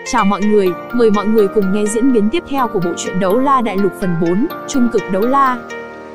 Chào mọi người, mời mọi người cùng nghe diễn biến tiếp theo của bộ truyện Đấu La Đại Lục phần 4, Trung cực đấu la.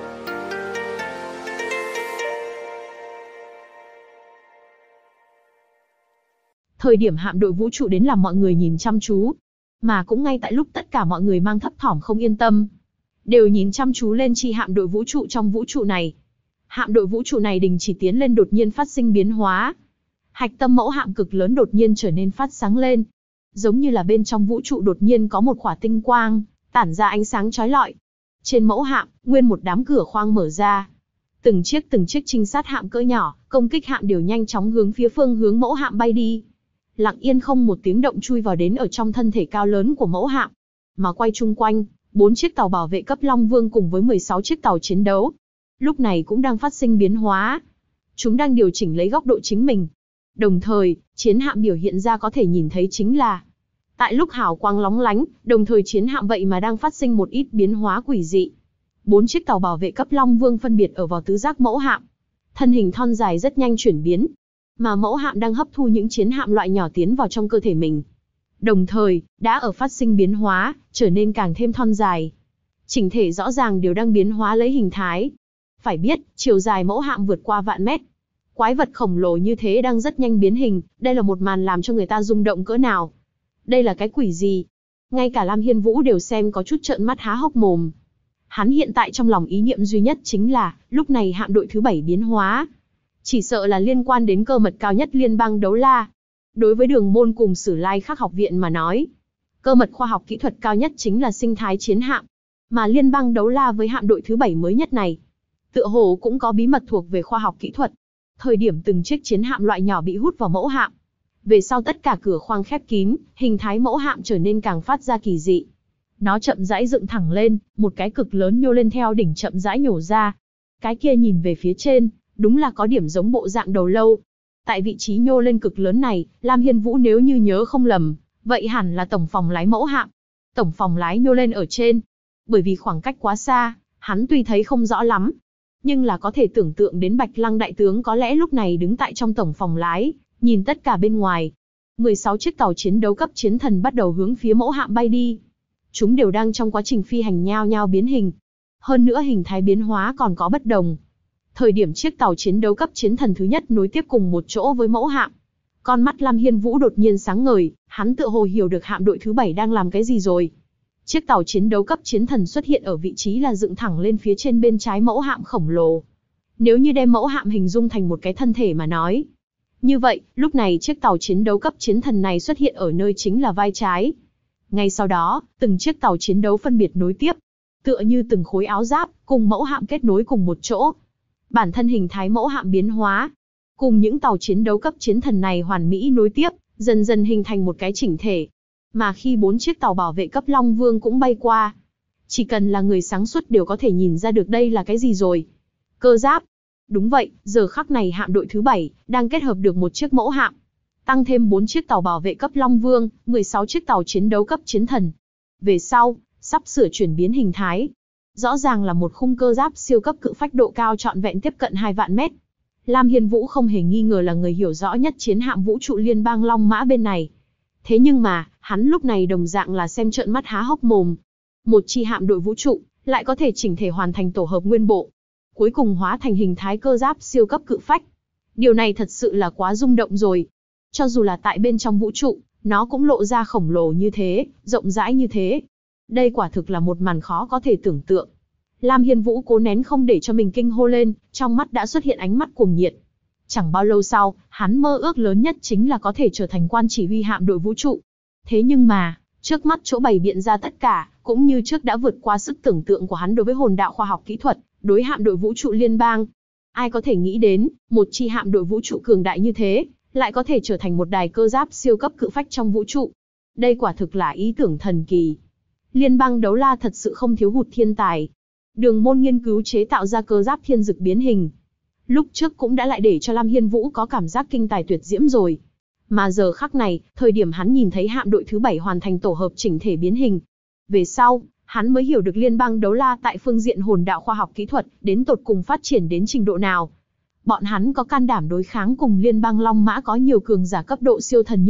Thời điểm hạm đội vũ trụ đến làm mọi người nhìn chăm chú, mà cũng ngay tại lúc tất cả mọi người mang thấp thỏm không yên tâm, đều nhìn chăm chú lên chi hạm đội vũ trụ trong vũ trụ này. Hạm đội vũ trụ này đình chỉ tiến lên đột nhiên phát sinh biến hóa. Hạch tâm mẫu hạm cực lớn đột nhiên trở nên phát sáng lên, giống như là bên trong vũ trụ đột nhiên có một khỏa tinh quang, tản ra ánh sáng chói lọi. Trên mẫu hạm, nguyên một đám cửa khoang mở ra. Từng chiếc trinh sát hạm cỡ nhỏ, công kích hạm đều nhanh chóng hướng phía phương hướng mẫu hạm bay đi. Lặng yên không một tiếng động chui vào đến ở trong thân thể cao lớn của mẫu hạm. Mà quay chung quanh, 4 chiếc tàu bảo vệ cấp Long Vương cùng với 16 chiếc tàu chiến đấu, lúc này cũng đang phát sinh biến hóa. Chúng đang điều chỉnh lấy góc độ chính mình. Đồng thời, chiến hạm biểu hiện ra có thể nhìn thấy chính là, tại lúc hào quang lóng lánh, đồng thời chiến hạm vậy mà đang phát sinh một ít biến hóa quỷ dị. 4 chiếc tàu bảo vệ cấp Long Vương phân biệt ở vào tứ giác mẫu hạm. Thân hình thon dài rất nhanh chuyển biến, mà mẫu hạm đang hấp thu những chiến hạm loại nhỏ tiến vào trong cơ thể mình. Đồng thời, đã ở phát sinh biến hóa, trở nên càng thêm thon dài. Chỉnh thể rõ ràng đều đang biến hóa lấy hình thái. Phải biết, chiều dài mẫu hạm vượt qua vạn mét. Quái vật khổng lồ như thế đang rất nhanh biến hình, đây là một màn làm cho người ta rung động cỡ nào. Đây là cái quỷ gì? Ngay cả Lam Hiên Vũ đều xem có chút trợn mắt há hốc mồm. Hắn hiện tại trong lòng ý niệm duy nhất chính là, lúc này hạm đội thứ 7 biến hóa. Chỉ sợ là liên quan đến cơ mật cao nhất liên bang đấu la. Đối với Đường Môn cùng Sử Lai Khắc học viện mà nói, cơ mật khoa học kỹ thuật cao nhất chính là sinh thái chiến hạm. Mà liên bang đấu la với hạm đội thứ 7 mới nhất này, tựa hồ cũng có bí mật thuộc về khoa học kỹ thuật. Thời điểm từng chiếc chiến hạm loại nhỏ bị hút vào mẫu hạm, về sau tất cả cửa khoang khép kín, hình thái mẫu hạm trở nên càng phát ra kỳ dị. Nó chậm rãi dựng thẳng lên, một cái cực lớn nhô lên theo đỉnh chậm rãi nhổ ra. Cái kia nhìn về phía trên, đúng là có điểm giống bộ dạng đầu lâu. Tại vị trí nhô lên cực lớn này, Lam Hiên Vũ nếu như nhớ không lầm, vậy hẳn là tổng phòng lái mẫu hạm. Tổng phòng lái nhô lên ở trên. Bởi vì khoảng cách quá xa, hắn tuy thấy không rõ lắm, nhưng là có thể tưởng tượng đến Bạch Lăng đại tướng có lẽ lúc này đứng tại trong tổng phòng lái, nhìn tất cả bên ngoài. 16 chiếc tàu chiến đấu cấp chiến thần bắt đầu hướng phía mẫu hạm bay đi. Chúng đều đang trong quá trình phi hành nhao nhao biến hình. Hơn nữa hình thái biến hóa còn có bất đồng. Thời điểm chiếc tàu chiến đấu cấp chiến thần thứ nhất nối tiếp cùng một chỗ với mẫu hạm, con mắt Lam Hiên Vũ đột nhiên sáng ngời, hắn tựa hồ hiểu được hạm đội thứ 7 đang làm cái gì rồi. Chiếc tàu chiến đấu cấp chiến thần xuất hiện ở vị trí là dựng thẳng lên phía trên bên trái mẫu hạm khổng lồ. Nếu như đem mẫu hạm hình dung thành một cái thân thể mà nói, như vậy, lúc này chiếc tàu chiến đấu cấp chiến thần này xuất hiện ở nơi chính là vai trái. Ngay sau đó, từng chiếc tàu chiến đấu phân biệt nối tiếp, tựa như từng khối áo giáp, cùng mẫu hạm kết nối cùng một chỗ. Bản thân hình thái mẫu hạm biến hóa, cùng những tàu chiến đấu cấp chiến thần này hoàn mỹ nối tiếp, dần dần hình thành một cái chỉnh thể. Mà khi 4 chiếc tàu bảo vệ cấp Long Vương cũng bay qua, chỉ cần là người sáng suốt đều có thể nhìn ra được đây là cái gì rồi. Cơ giáp. Đúng vậy, giờ khắc này hạm đội thứ 7 đang kết hợp được một chiếc mẫu hạm, tăng thêm 4 chiếc tàu bảo vệ cấp Long Vương, 16 chiếc tàu chiến đấu cấp chiến thần. Về sau, sắp sửa chuyển biến hình thái. Rõ ràng là một khung cơ giáp siêu cấp cự phách độ cao trọn vẹn tiếp cận 2 vạn mét. Lam Hiên Vũ không hề nghi ngờ là người hiểu rõ nhất chiến hạm vũ trụ liên bang Long Mã bên này. Thế nhưng mà, hắn lúc này đồng dạng là xem trợn mắt há hốc mồm. Một chi hạm đội vũ trụ, lại có thể chỉnh thể hoàn thành tổ hợp nguyên bộ, cuối cùng hóa thành hình thái cơ giáp siêu cấp cự phách. Điều này thật sự là quá rung động rồi. Cho dù là tại bên trong vũ trụ, nó cũng lộ ra khổng lồ như thế, rộng rãi như thế. Đây quả thực là một màn khó có thể tưởng tượng. Lam Hiên Vũ cố nén không để cho mình kinh hô lên, trong mắt đã xuất hiện ánh mắt cuồng nhiệt. Chẳng bao lâu sau, hắn mơ ước lớn nhất chính là có thể trở thành quan chỉ huy hạm đội vũ trụ. Thế nhưng mà, trước mắt chỗ bày biện ra tất cả, cũng như trước đã vượt qua sức tưởng tượng của hắn đối với hồn đạo khoa học kỹ thuật, đối hạm đội vũ trụ liên bang. Ai có thể nghĩ đến, một chi hạm đội vũ trụ cường đại như thế, lại có thể trở thành một đài cơ giáp siêu cấp cự phách trong vũ trụ. Đây quả thực là ý tưởng thần kỳ. Liên bang đấu la thật sự không thiếu hụt thiên tài. Đường Môn nghiên cứu chế tạo ra cơ giáp thiên dực biến hình, lúc trước cũng đã lại để cho Lam Hiên Vũ có cảm giác kinh tài tuyệt diễm rồi. Mà giờ khắc này, thời điểm hắn nhìn thấy hạm đội thứ 7 hoàn thành tổ hợp chỉnh thể biến hình, về sau, hắn mới hiểu được liên bang đấu la tại phương diện hồn đạo khoa học kỹ thuật, đến tột cùng phát triển đến trình độ nào. Bọn hắn có can đảm đối kháng cùng liên bang Long Mã có nhiều cường giả cấp độ siêu thần như vậy,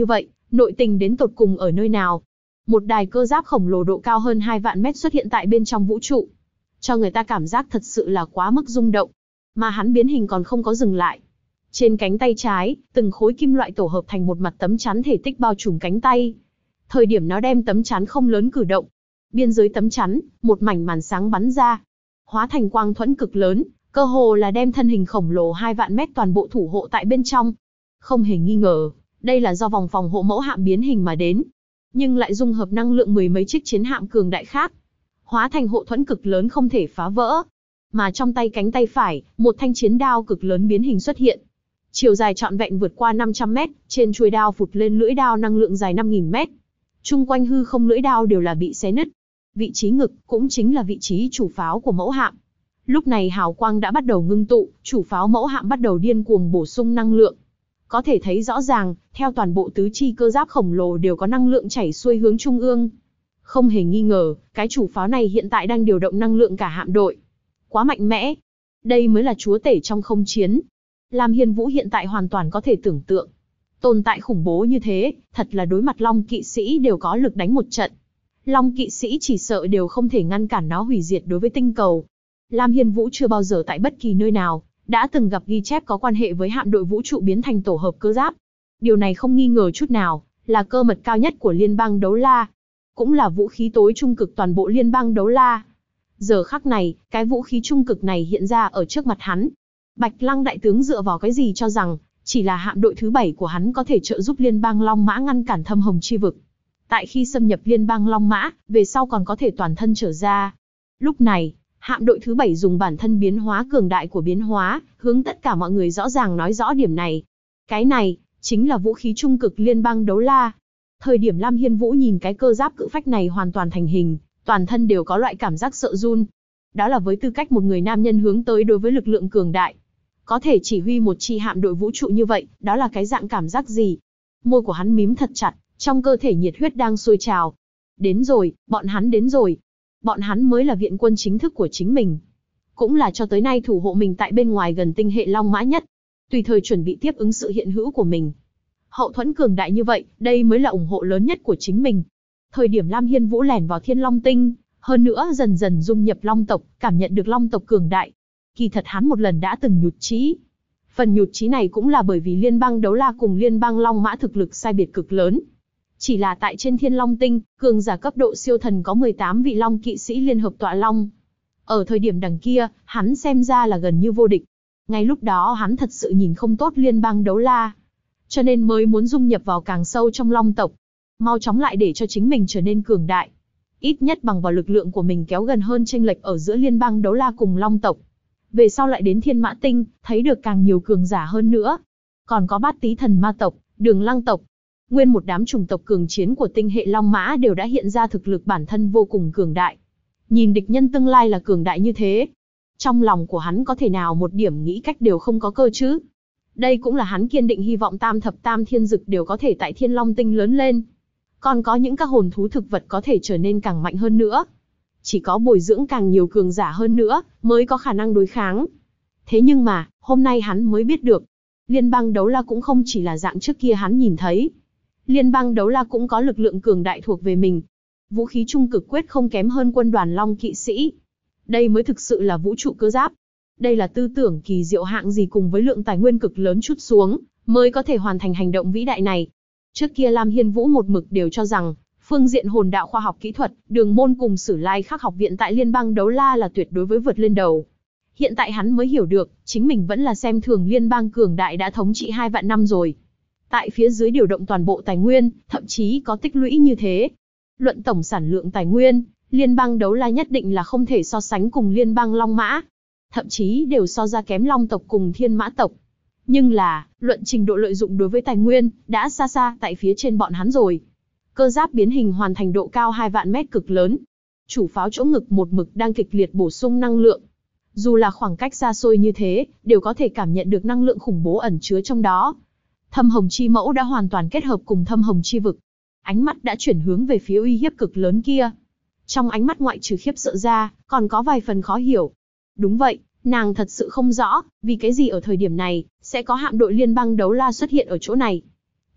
Nội tình đến tột cùng ở nơi nào? Một đài cơ giáp khổng lồ độ cao hơn 2 vạn mét xuất hiện tại bên trong vũ trụ, cho người ta cảm giác thật sự là quá mức rung động. Mà hắn biến hình còn không có dừng lại. Trên cánh tay trái, từng khối kim loại tổ hợp thành một mặt tấm chắn thể tích bao trùm cánh tay. Thời điểm nó đem tấm chắn không lớn cử động, biên giới tấm chắn, một mảnh màn sáng bắn ra, hóa thành quang thuẫn cực lớn, cơ hồ là đem thân hình khổng lồ 2 vạn mét toàn bộ thủ hộ tại bên trong. Không hề nghi ngờ, đây là do vòng phòng hộ mẫu hạm biến hình mà đến, nhưng lại dung hợp năng lượng mười mấy chiếc chiến hạm cường đại khác, hóa thành hộ thuẫn cực lớn không thể phá vỡ. Mà trong tay cánh tay phải, một thanh chiến đao cực lớn biến hình xuất hiện. Chiều dài trọn vẹn vượt qua 500 mét, trên chuôi đao phụt lên lưỡi đao năng lượng dài 5.000 mét. Chung quanh hư không lưỡi đao đều là bị xé nứt. Vị trí ngực cũng chính là vị trí chủ pháo của mẫu hạm. Lúc này hào quang đã bắt đầu ngưng tụ, chủ pháo mẫu hạm bắt đầu điên cuồng bổ sung năng lượng. Có thể thấy rõ ràng, theo toàn bộ tứ chi cơ giáp khổng lồ đều có năng lượng chảy xuôi hướng trung ương. Không hề nghi ngờ, cái chủ pháo này hiện tại đang điều động năng lượng cả hạm đội. Quá mạnh mẽ. Đây mới là chúa tể trong không chiến. Lam Hiên Vũ hiện tại hoàn toàn có thể tưởng tượng. Tồn tại khủng bố như thế, thật là đối mặt Long kỵ sĩ đều có lực đánh một trận. Long kỵ sĩ chỉ sợ đều không thể ngăn cản nó hủy diệt đối với tinh cầu. Lam Hiên Vũ chưa bao giờ tại bất kỳ nơi nào đã từng gặp ghi chép có quan hệ với hạm đội vũ trụ biến thành tổ hợp cơ giáp. Điều này không nghi ngờ chút nào, là cơ mật cao nhất của Liên bang Đấu La. Cũng là vũ khí tối trung cực toàn bộ Liên bang Đấu La. Giờ khắc này, cái vũ khí trung cực này hiện ra ở trước mặt hắn. Bạch Lăng đại tướng dựa vào cái gì cho rằng, chỉ là hạm đội thứ 7 của hắn có thể trợ giúp Liên bang Long Mã ngăn cản thâm hồng chi vực. Tại khi xâm nhập Liên bang Long Mã, về sau còn có thể toàn thân trở ra. Lúc này, hạm đội thứ 7 dùng bản thân biến hóa cường đại của biến hóa, hướng tất cả mọi người rõ ràng nói rõ điểm này. Cái này, chính là vũ khí trung cực Liên bang Đấu La. Thời điểm Lam Hiên Vũ nhìn cái cơ giáp cự phách này hoàn toàn thành hình, toàn thân đều có loại cảm giác sợ run. Đó là với tư cách một người nam nhân hướng tới đối với lực lượng cường đại. Có thể chỉ huy một chi hạm đội vũ trụ như vậy, đó là cái dạng cảm giác gì? Môi của hắn mím thật chặt, trong cơ thể nhiệt huyết đang sôi trào. Đến rồi, bọn hắn đến rồi. Bọn hắn mới là viện quân chính thức của chính mình. Cũng là cho tới nay thủ hộ mình tại bên ngoài gần tinh hệ Long Mã nhất. Tùy thời chuẩn bị tiếp ứng sự hiện hữu của mình. Hậu thuẫn cường đại như vậy, đây mới là ủng hộ lớn nhất của chính mình. Thời điểm Lam Hiên Vũ lẻn vào Thiên Long Tinh, hơn nữa dần dần dung nhập Long tộc, cảm nhận được Long tộc cường đại. Kỳ thật hắn một lần đã từng nhụt chí. Phần nhụt chí này cũng là bởi vì Liên bang Đấu La cùng Liên bang Long Mã thực lực sai biệt cực lớn. Chỉ là tại trên Thiên Long Tinh, cường giả cấp độ siêu thần có 18 vị Long kỵ sĩ liên hợp tọa Long. Ở thời điểm đằng kia, hắn xem ra là gần như vô địch. Ngay lúc đó hắn thật sự nhìn không tốt Liên bang Đấu La. Cho nên mới muốn dung nhập vào càng sâu trong Long tộc. Mau chóng lại để cho chính mình trở nên cường đại. Ít nhất bằng vào lực lượng của mình kéo gần hơn chênh lệch ở giữa Liên bang Đấu La cùng Long tộc. Về sau lại đến Thiên Mã Tinh, thấy được càng nhiều cường giả hơn nữa. Còn có Bát Tý Thần Ma tộc, Đường Lăng tộc. Nguyên một đám chủng tộc cường chiến của tinh hệ Long Mã đều đã hiện ra thực lực bản thân vô cùng cường đại. Nhìn địch nhân tương lai là cường đại như thế. Trong lòng của hắn có thể nào một điểm nghĩ cách đều không có cơ chứ. Đây cũng là hắn kiên định hy vọng tam thập tam thiên dực đều có thể tại Thiên Long Tinh lớn lên. Còn có những các hồn thú thực vật có thể trở nên càng mạnh hơn nữa. Chỉ có bồi dưỡng càng nhiều cường giả hơn nữa, mới có khả năng đối kháng. Thế nhưng mà, hôm nay hắn mới biết được. Liên bang Đấu La cũng không chỉ là dạng trước kia hắn nhìn thấy. Liên bang Đấu La cũng có lực lượng cường đại thuộc về mình. Vũ khí trung cực quyết không kém hơn quân đoàn Long kỵ sĩ. Đây mới thực sự là vũ trụ cơ giáp. Đây là tư tưởng kỳ diệu hạng gì cùng với lượng tài nguyên cực lớn trút xuống, mới có thể hoàn thành hành động vĩ đại này. Trước kia Lam Hiên Vũ một mực đều cho rằng, phương diện hồn đạo khoa học kỹ thuật, Đường Môn cùng Sử Lai Khắc học viện tại Liên bang Đấu La là tuyệt đối với vượt lên đầu. Hiện tại hắn mới hiểu được, chính mình vẫn là xem thường liên bang cường đại đã thống trị 2 vạn năm rồi. Tại phía dưới điều động toàn bộ tài nguyên, thậm chí có tích lũy như thế. Luận tổng sản lượng tài nguyên, Liên bang Đấu La nhất định là không thể so sánh cùng Liên bang Long Mã. Thậm chí đều so ra kém Long tộc cùng Thiên Mã tộc. Nhưng là, luận trình độ lợi dụng đối với tài nguyên, đã xa xa tại phía trên bọn hắn rồi. Cơ giáp biến hình hoàn thành độ cao 2 vạn mét cực lớn. Chủ pháo chỗ ngực một mực đang kịch liệt bổ sung năng lượng. Dù là khoảng cách xa xôi như thế, đều có thể cảm nhận được năng lượng khủng bố ẩn chứa trong đó. Thâm hồng chi mẫu đã hoàn toàn kết hợp cùng thâm hồng chi vực. Ánh mắt đã chuyển hướng về phía uy hiếp cực lớn kia. Trong ánh mắt ngoại trừ khiếp sợ ra, còn có vài phần khó hiểu. Đúng vậy, nàng thật sự không rõ, vì cái gì ở thời điểm này, sẽ có hạm đội Liên bang Đấu La xuất hiện ở chỗ này.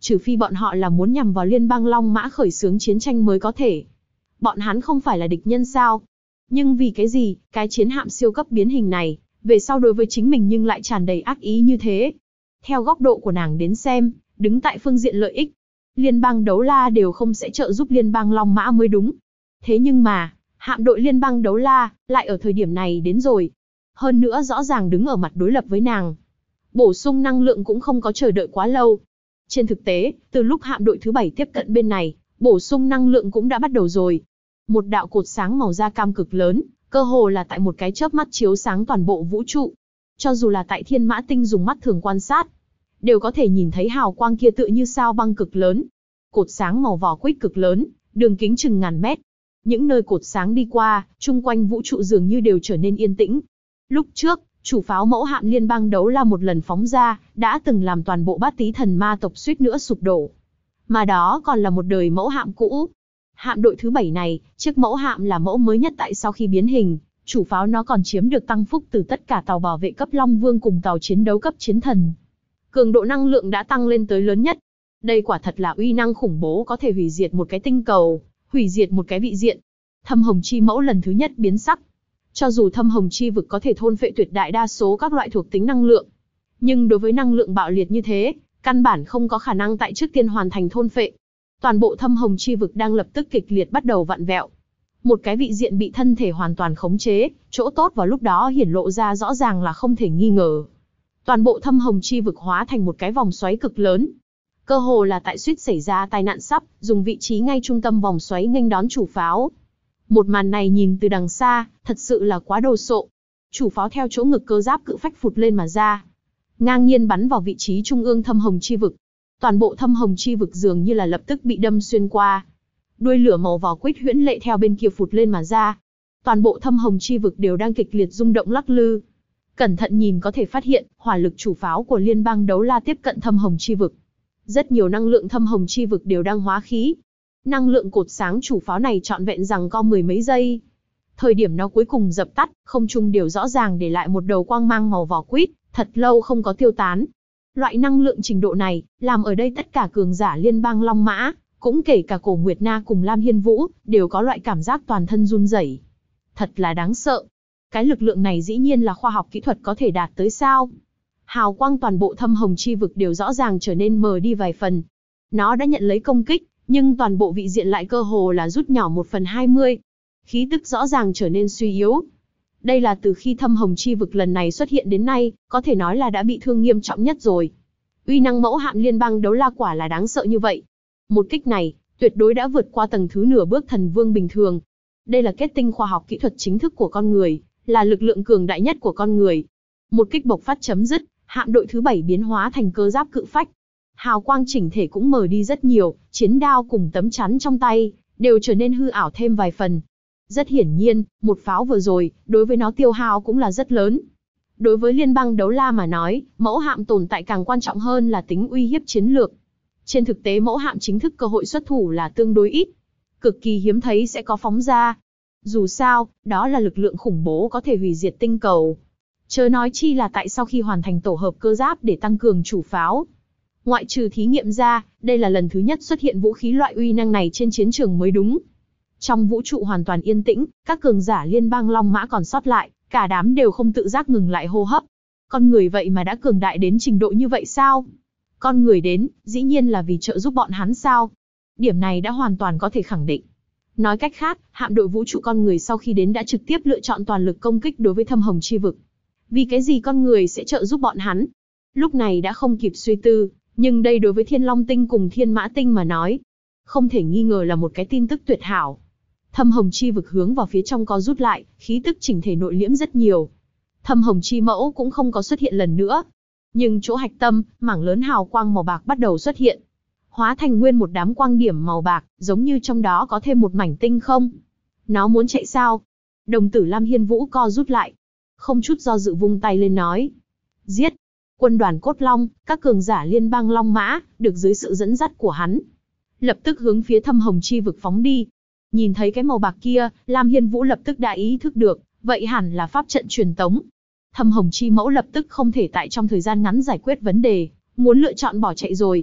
trừ phi bọn họ là muốn nhằm vào liên bang Long Mã khởi xướng chiến tranh mới có thể. Bọn hắn không phải là địch nhân sao? Nhưng vì cái gì, cái chiến hạm siêu cấp biến hình này, về sau đối với chính mình nhưng lại tràn đầy ác ý như thế? Theo góc độ của nàng đến xem, đứng tại phương diện lợi ích, liên bang Đấu La đều không sẽ trợ giúp liên bang Long Mã mới đúng. Thế nhưng mà, hạm đội liên bang Đấu La, lại ở thời điểm này đến rồi. Hơn nữa rõ ràng đứng ở mặt đối lập với nàng. Bổ sung năng lượng cũng không có chờ đợi quá lâu. Trên thực tế, từ lúc hạm đội thứ 7 tiếp cận bên này, bổ sung năng lượng cũng đã bắt đầu rồi. Một đạo cột sáng màu da cam cực lớn, cơ hồ là tại một cái chớp mắt chiếu sáng toàn bộ vũ trụ. Cho dù là tại Thiên Mã Tinh dùng mắt thường quan sát, đều có thể nhìn thấy hào quang kia tựa như sao băng cực lớn. Cột sáng màu vỏ quýt cực lớn, đường kính chừng ngàn mét. Những nơi cột sáng đi qua, chung quanh vũ trụ dường như đều trở nên yên tĩnh. Lúc trước, chủ pháo mẫu hạm liên bang Đấu La một lần phóng ra, đã từng làm toàn bộ Bát Tý thần ma tộc suýt nữa sụp đổ. Mà đó còn là một đời mẫu hạm cũ. Hạm đội thứ 7 này, chiếc mẫu hạm là mẫu mới nhất tại sau khi biến hình, chủ pháo nó còn chiếm được tăng phúc từ tất cả tàu bảo vệ cấp Long Vương cùng tàu chiến đấu cấp Chiến Thần. Cường độ năng lượng đã tăng lên tới lớn nhất. Đây quả thật là uy năng khủng bố, có thể hủy diệt một cái tinh cầu, hủy diệt một cái vị diện. Thâm Hồng Chi mẫu lần thứ nhất biến sắc. Cho dù Thâm Hồng Chi vực có thể thôn phệ tuyệt đại đa số các loại thuộc tính năng lượng, nhưng đối với năng lượng bạo liệt như thế, căn bản không có khả năng tại trước tiên hoàn thành thôn phệ. Toàn bộ Thâm Hồng Chi vực đang lập tức kịch liệt bắt đầu vặn vẹo. Một cái vị diện bị thân thể hoàn toàn khống chế, chỗ tốt vào lúc đó hiển lộ ra rõ ràng là không thể nghi ngờ. Toàn bộ Thâm Hồng Chi vực hóa thành một cái vòng xoáy cực lớn. Cơ hồ là tại suýt xảy ra tai nạn sắp, dùng vị trí ngay trung tâm vòng xoáy nghênh đón chủ pháo. Một màn này nhìn từ đằng xa, thật sự là quá đồ sộ. Chủ pháo theo chỗ ngực cơ giáp cự phách phụt lên mà ra, ngang nhiên bắn vào vị trí trung ương Thâm Hồng Chi vực. Toàn bộ Thâm Hồng Chi vực dường như là lập tức bị đâm xuyên qua. Đuôi lửa màu vỏ quýt huyễn lệ theo bên kia phụt lên mà ra. Toàn bộ Thâm Hồng Chi vực đều đang kịch liệt rung động lắc lư. Cẩn thận nhìn có thể phát hiện, hỏa lực chủ pháo của liên bang Đấu La tiếp cận Thâm Hồng Chi vực. Rất nhiều năng lượng Thâm Hồng Chi vực đều đang hóa khí. Năng lượng cột sáng chủ pháo này trọn vẹn giằng co mười mấy giây. Thời điểm nó cuối cùng dập tắt, không trung đều rõ ràng để lại một đầu quang mang màu vỏ quýt, thật lâu không có tiêu tán. Loại năng lượng trình độ này, làm ở đây tất cả cường giả liên bang Long Mã, cũng kể cả Cổ Nguyệt Na cùng Lam Hiên Vũ, đều có loại cảm giác toàn thân run rẩy. Thật là đáng sợ. Cái lực lượng này dĩ nhiên là khoa học kỹ thuật có thể đạt tới sao? Hào quang toàn bộ Thâm Hồng Chi vực đều rõ ràng trở nên mờ đi vài phần. Nó đã nhận lấy công kích, nhưng toàn bộ vị diện lại cơ hồ là rút nhỏ 1/20. Khí tức rõ ràng trở nên suy yếu. Đây là từ khi Thâm Hồng Chi vực lần này xuất hiện đến nay, có thể nói là đã bị thương nghiêm trọng nhất rồi. Uy năng mẫu hạm liên bang Đấu La quả là đáng sợ như vậy. Một kích này, tuyệt đối đã vượt qua tầng thứ nửa bước thần vương bình thường. Đây là kết tinh khoa học kỹ thuật chính thức của con người, là lực lượng cường đại nhất của con người. Một kích bộc phát chấm dứt, hạm đội thứ 7 biến hóa thành cơ giáp cự phách. Hào quang chỉnh thể cũng mờ đi rất nhiều, chiến đao cùng tấm chắn trong tay, đều trở nên hư ảo thêm vài phần. Rất hiển nhiên, một pháo vừa rồi, đối với nó tiêu hao cũng là rất lớn. Đối với liên bang Đấu La mà nói, mẫu hạm tồn tại càng quan trọng hơn là tính uy hiếp chiến lược. Trên thực tế mẫu hạm chính thức cơ hội xuất thủ là tương đối ít. Cực kỳ hiếm thấy sẽ có phóng ra. Dù sao, đó là lực lượng khủng bố có thể hủy diệt tinh cầu. Chớ nói chi là tại sau khi hoàn thành tổ hợp cơ giáp để tăng cường chủ pháo. Ngoại trừ thí nghiệm ra, đây là lần thứ nhất xuất hiện vũ khí loại uy năng này trên chiến trường mới đúng. Trong vũ trụ hoàn toàn yên tĩnh, các cường giả liên bang Long Mã còn sót lại, cả đám đều không tự giác ngừng lại hô hấp. Con người vậy mà đã cường đại đến trình độ như vậy sao? Con người đến, dĩ nhiên là vì trợ giúp bọn hắn sao? Điểm này đã hoàn toàn có thể khẳng định. Nói cách khác, hạm đội vũ trụ con người sau khi đến đã trực tiếp lựa chọn toàn lực công kích đối với Thâm Hồng Chi vực. Vì cái gì con người sẽ trợ giúp bọn hắn? Lúc này đã không kịp suy tư, nhưng đây đối với Thiên Long Tinh cùng Thiên Mã Tinh mà nói, không thể nghi ngờ là một cái tin tức tuyệt hảo. Thâm Hồng Chi vực hướng vào phía trong co rút lại, khí tức chỉnh thể nội liễm rất nhiều. Thâm Hồng Chi mẫu cũng không có xuất hiện lần nữa. Nhưng chỗ hạch tâm, mảng lớn hào quang màu bạc bắt đầu xuất hiện. Hóa thành nguyên một đám quang điểm màu bạc, giống như trong đó có thêm một mảnh tinh không. Nó muốn chạy sao? Đồng tử Lam Hiên Vũ co rút lại. Không chút do dự vung tay lên nói. Giết! Quân đoàn Cốt Long, các cường giả liên bang Long Mã, được dưới sự dẫn dắt của hắn, lập tức hướng phía Thâm Hồng Chi vực phóng đi. Nhìn thấy cái màu bạc kia, Lam Hiên Vũ lập tức đã ý thức được, vậy hẳn là pháp trận truyền tống. Thâm Hồng Chi mẫu lập tức không thể tại trong thời gian ngắn giải quyết vấn đề, muốn lựa chọn bỏ chạy rồi.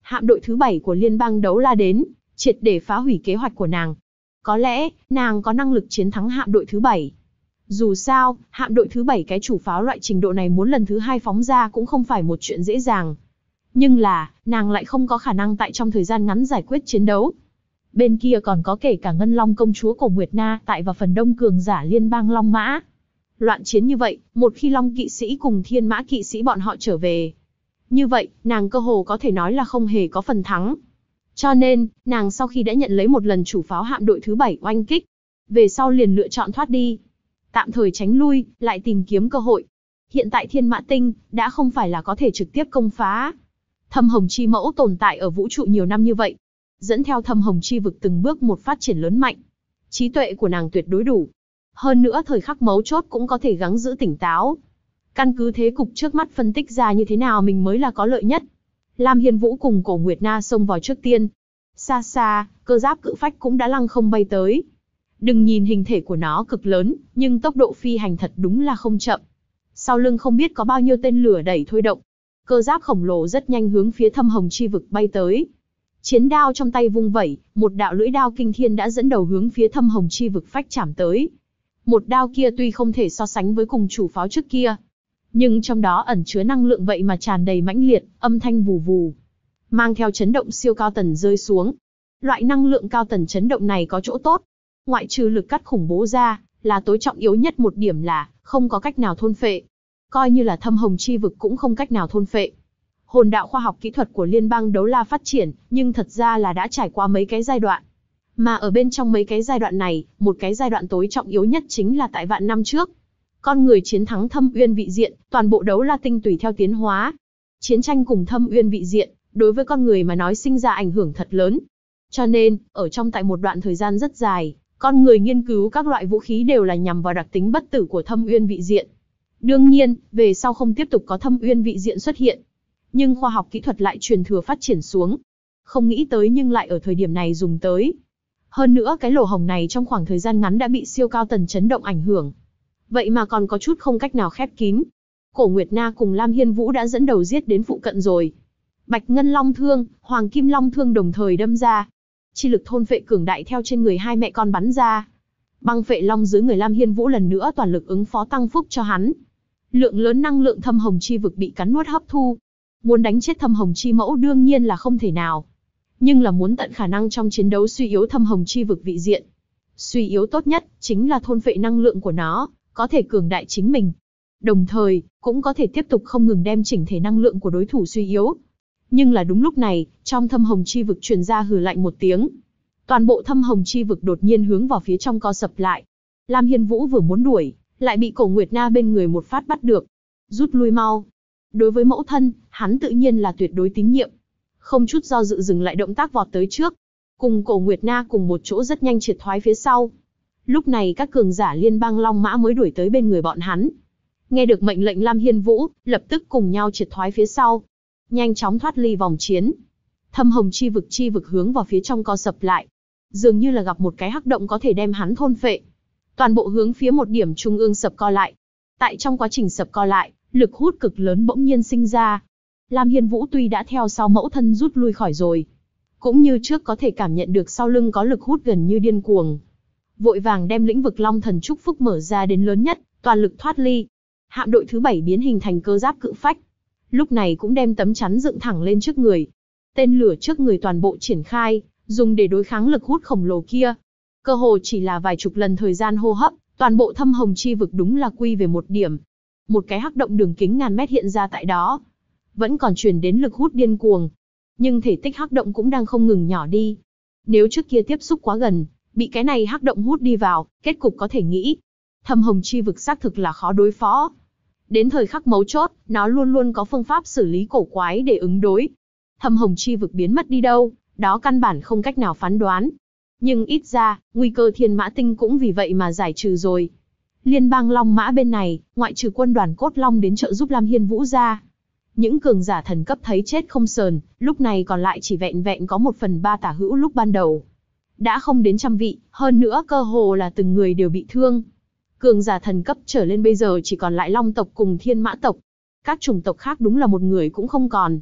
hạm đội thứ 7 của liên bang đấu la đến, triệt để phá hủy kế hoạch của nàng. Có lẽ, nàng có năng lực chiến thắng hạm đội thứ 7. Dù sao, hạm đội thứ 7 cái chủ pháo loại trình độ này muốn lần thứ 2 phóng ra cũng không phải một chuyện dễ dàng. Nhưng là, nàng lại không có khả năng tại trong thời gian ngắn giải quyết chiến đấu. Bên kia còn có kể cả Ngân Long công chúa Cổ Nguyệt Na tại và phần đông cường giả liên bang Long Mã. Loạn chiến như vậy, một khi Long kỵ sĩ cùng Thiên Mã kỵ sĩ bọn họ trở về, như vậy, nàng cơ hồ có thể nói là không hề có phần thắng. Cho nên, nàng sau khi đã nhận lấy một lần chủ pháo hạm đội thứ 7 oanh kích, về sau liền lựa chọn thoát đi. Tạm thời tránh lui, lại tìm kiếm cơ hội. Hiện tại Thiên Mã Tinh, đã không phải là có thể trực tiếp công phá. Thâm Hồng Chi Mẫu tồn tại ở vũ trụ nhiều năm như vậy. Dẫn theo Thâm Hồng Chi vực từng bước một phát triển lớn mạnh. Trí tuệ của nàng tuyệt đối đủ. Hơn nữa thời khắc mấu chốt cũng có thể gắng giữ tỉnh táo. Căn cứ thế cục trước mắt phân tích ra như thế nào mình mới là có lợi nhất. Lam Hiên Vũ cùng Cổ Nguyệt Na xông vào trước tiên. Xa xa, cơ giáp cự phách cũng đã lăng không bay tới. Đừng nhìn hình thể của nó cực lớn, nhưng tốc độ phi hành thật đúng là không chậm. Sau lưng không biết có bao nhiêu tên lửa đẩy thôi động. Cơ giáp khổng lồ rất nhanh hướng phía Thâm Hồng Chi vực bay tới. Chiến đao trong tay vung vẩy, một đạo lưỡi đao kinh thiên đã dẫn đầu hướng phía Thâm Hồng Chi vực phách chạm tới. Một đao kia tuy không thể so sánh với cùng chủ pháo trước kia, nhưng trong đó ẩn chứa năng lượng vậy mà tràn đầy mãnh liệt, âm thanh vù vù, mang theo chấn động siêu cao tần rơi xuống. Loại năng lượng cao tần chấn động này có chỗ tốt, ngoại trừ lực cắt khủng bố ra, là tối trọng yếu nhất một điểm là không có cách nào thôn phệ. Coi như là Thâm Hồng Chi vực cũng không cách nào thôn phệ. Hồn đạo khoa học kỹ thuật của liên bang đấu la phát triển, nhưng thật ra là đã trải qua mấy cái giai đoạn. Mà ở bên trong mấy cái giai đoạn này, một cái giai đoạn tối trọng yếu nhất chính là tại vạn năm trước. Con người chiến thắng Thâm Uyên vị diện, toàn bộ đấu la tinh tùy theo tiến hóa. Chiến tranh cùng Thâm Uyên vị diện, đối với con người mà nói sinh ra ảnh hưởng thật lớn. Cho nên, ở trong tại một đoạn thời gian rất dài, con người nghiên cứu các loại vũ khí đều là nhằm vào đặc tính bất tử của Thâm Uyên vị diện. Đương nhiên, về sau không tiếp tục có Thâm Uyên vị diện xuất hiện. Nhưng khoa học kỹ thuật lại truyền thừa phát triển xuống. Không nghĩ tới nhưng lại ở thời điểm này dùng tới. Hơn nữa cái lỗ hổng này trong khoảng thời gian ngắn đã bị siêu cao tần chấn động ảnh hưởng. Vậy mà còn có chút không cách nào khép kín. Cổ Nguyệt Na cùng Lam Hiên Vũ đã dẫn đầu giết đến phụ cận rồi. Bạch Ngân Long Thương, Hoàng Kim Long Thương đồng thời đâm ra. Chi lực thôn phệ cường đại theo trên người hai mẹ con bắn ra. Băng phệ long dưới người Lam Hiên Vũ lần nữa toàn lực ứng phó tăng phúc cho hắn. Lượng lớn năng lượng Thâm Hồng Chi vực bị cắn nuốt hấp thu. Muốn đánh chết Thâm Hồng Chi Mẫu đương nhiên là không thể nào. Nhưng là muốn tận khả năng trong chiến đấu suy yếu Thâm Hồng Chi vực vị diện. Suy yếu tốt nhất chính là thôn phệ năng lượng của nó, có thể cường đại chính mình. Đồng thời, cũng có thể tiếp tục không ngừng đem chỉnh thể năng lượng của đối thủ suy yếu. Nhưng là đúng lúc này, trong Thâm Hồng Chi vực truyền ra hừ lạnh một tiếng. Toàn bộ Thâm Hồng Chi vực đột nhiên hướng vào phía trong co sập lại. Lam Hiên Vũ vừa muốn đuổi, lại bị Cổ Nguyệt Na bên người một phát bắt được. Rút lui mau. Đối với mẫu thân, hắn tự nhiên là tuyệt đối tín nhiệm. Không chút do dự dừng lại động tác vọt tới trước. Cùng Cổ Nguyệt Na cùng một chỗ rất nhanh triệt thoái phía sau. Lúc này các cường giả liên bang Long Mã mới đuổi tới bên người bọn hắn. Nghe được mệnh lệnh Lam Hiên Vũ, lập tức cùng nhau triệt thoái phía sau. Nhanh chóng thoát ly vòng chiến. Thâm Hồng chi vực hướng vào phía trong co sập lại. Dường như là gặp một cái hắc động có thể đem hắn thôn phệ. Toàn bộ hướng phía một điểm trung ương sập co lại. Tại trong quá trình sập co lại, lực hút cực lớn bỗng nhiên sinh ra. Lam Hiên Vũ tuy đã theo sau mẫu thân rút lui khỏi rồi, cũng như trước có thể cảm nhận được sau lưng có lực hút gần như điên cuồng. Vội vàng đem lĩnh vực Long Thần Chúc Phúc mở ra đến lớn nhất, toàn lực thoát ly. Hạm đội thứ 7 biến hình thành cơ giáp cự phách. Lúc này cũng đem tấm chắn dựng thẳng lên trước người. Tên lửa trước người toàn bộ triển khai, dùng để đối kháng lực hút khổng lồ kia. Cơ hồ chỉ là vài chục lần thời gian hô hấp, toàn bộ Thâm Hồng chi vực đúng là quy về một điểm. Một cái hắc động đường kính ngàn mét hiện ra tại đó. Vẫn còn truyền đến lực hút điên cuồng. Nhưng thể tích hắc động cũng đang không ngừng nhỏ đi. Nếu trước kia tiếp xúc quá gần, bị cái này hắc động hút đi vào, kết cục có thể nghĩ. Thâm Hồng chi vực xác thực là khó đối phó. Đến thời khắc mấu chốt, nó luôn luôn có phương pháp xử lý cổ quái để ứng đối. Thâm Hồng chi vực biến mất đi đâu, đó căn bản không cách nào phán đoán. Nhưng ít ra, nguy cơ Thiên Mã Tinh cũng vì vậy mà giải trừ rồi. Liên bang Long Mã bên này, ngoại trừ quân đoàn Cốt Long đến trợ giúp Lam Hiên Vũ ra. Những cường giả thần cấp thấy chết không sờn, lúc này còn lại chỉ vẹn vẹn có 1/3 tả hữu lúc ban đầu. Đã không đến trăm vị, hơn nữa cơ hồ là từng người đều bị thương. Cường giả thần cấp trở lên bây giờ chỉ còn lại Long tộc cùng Thiên Mã tộc. Các chủng tộc khác đúng là một người cũng không còn.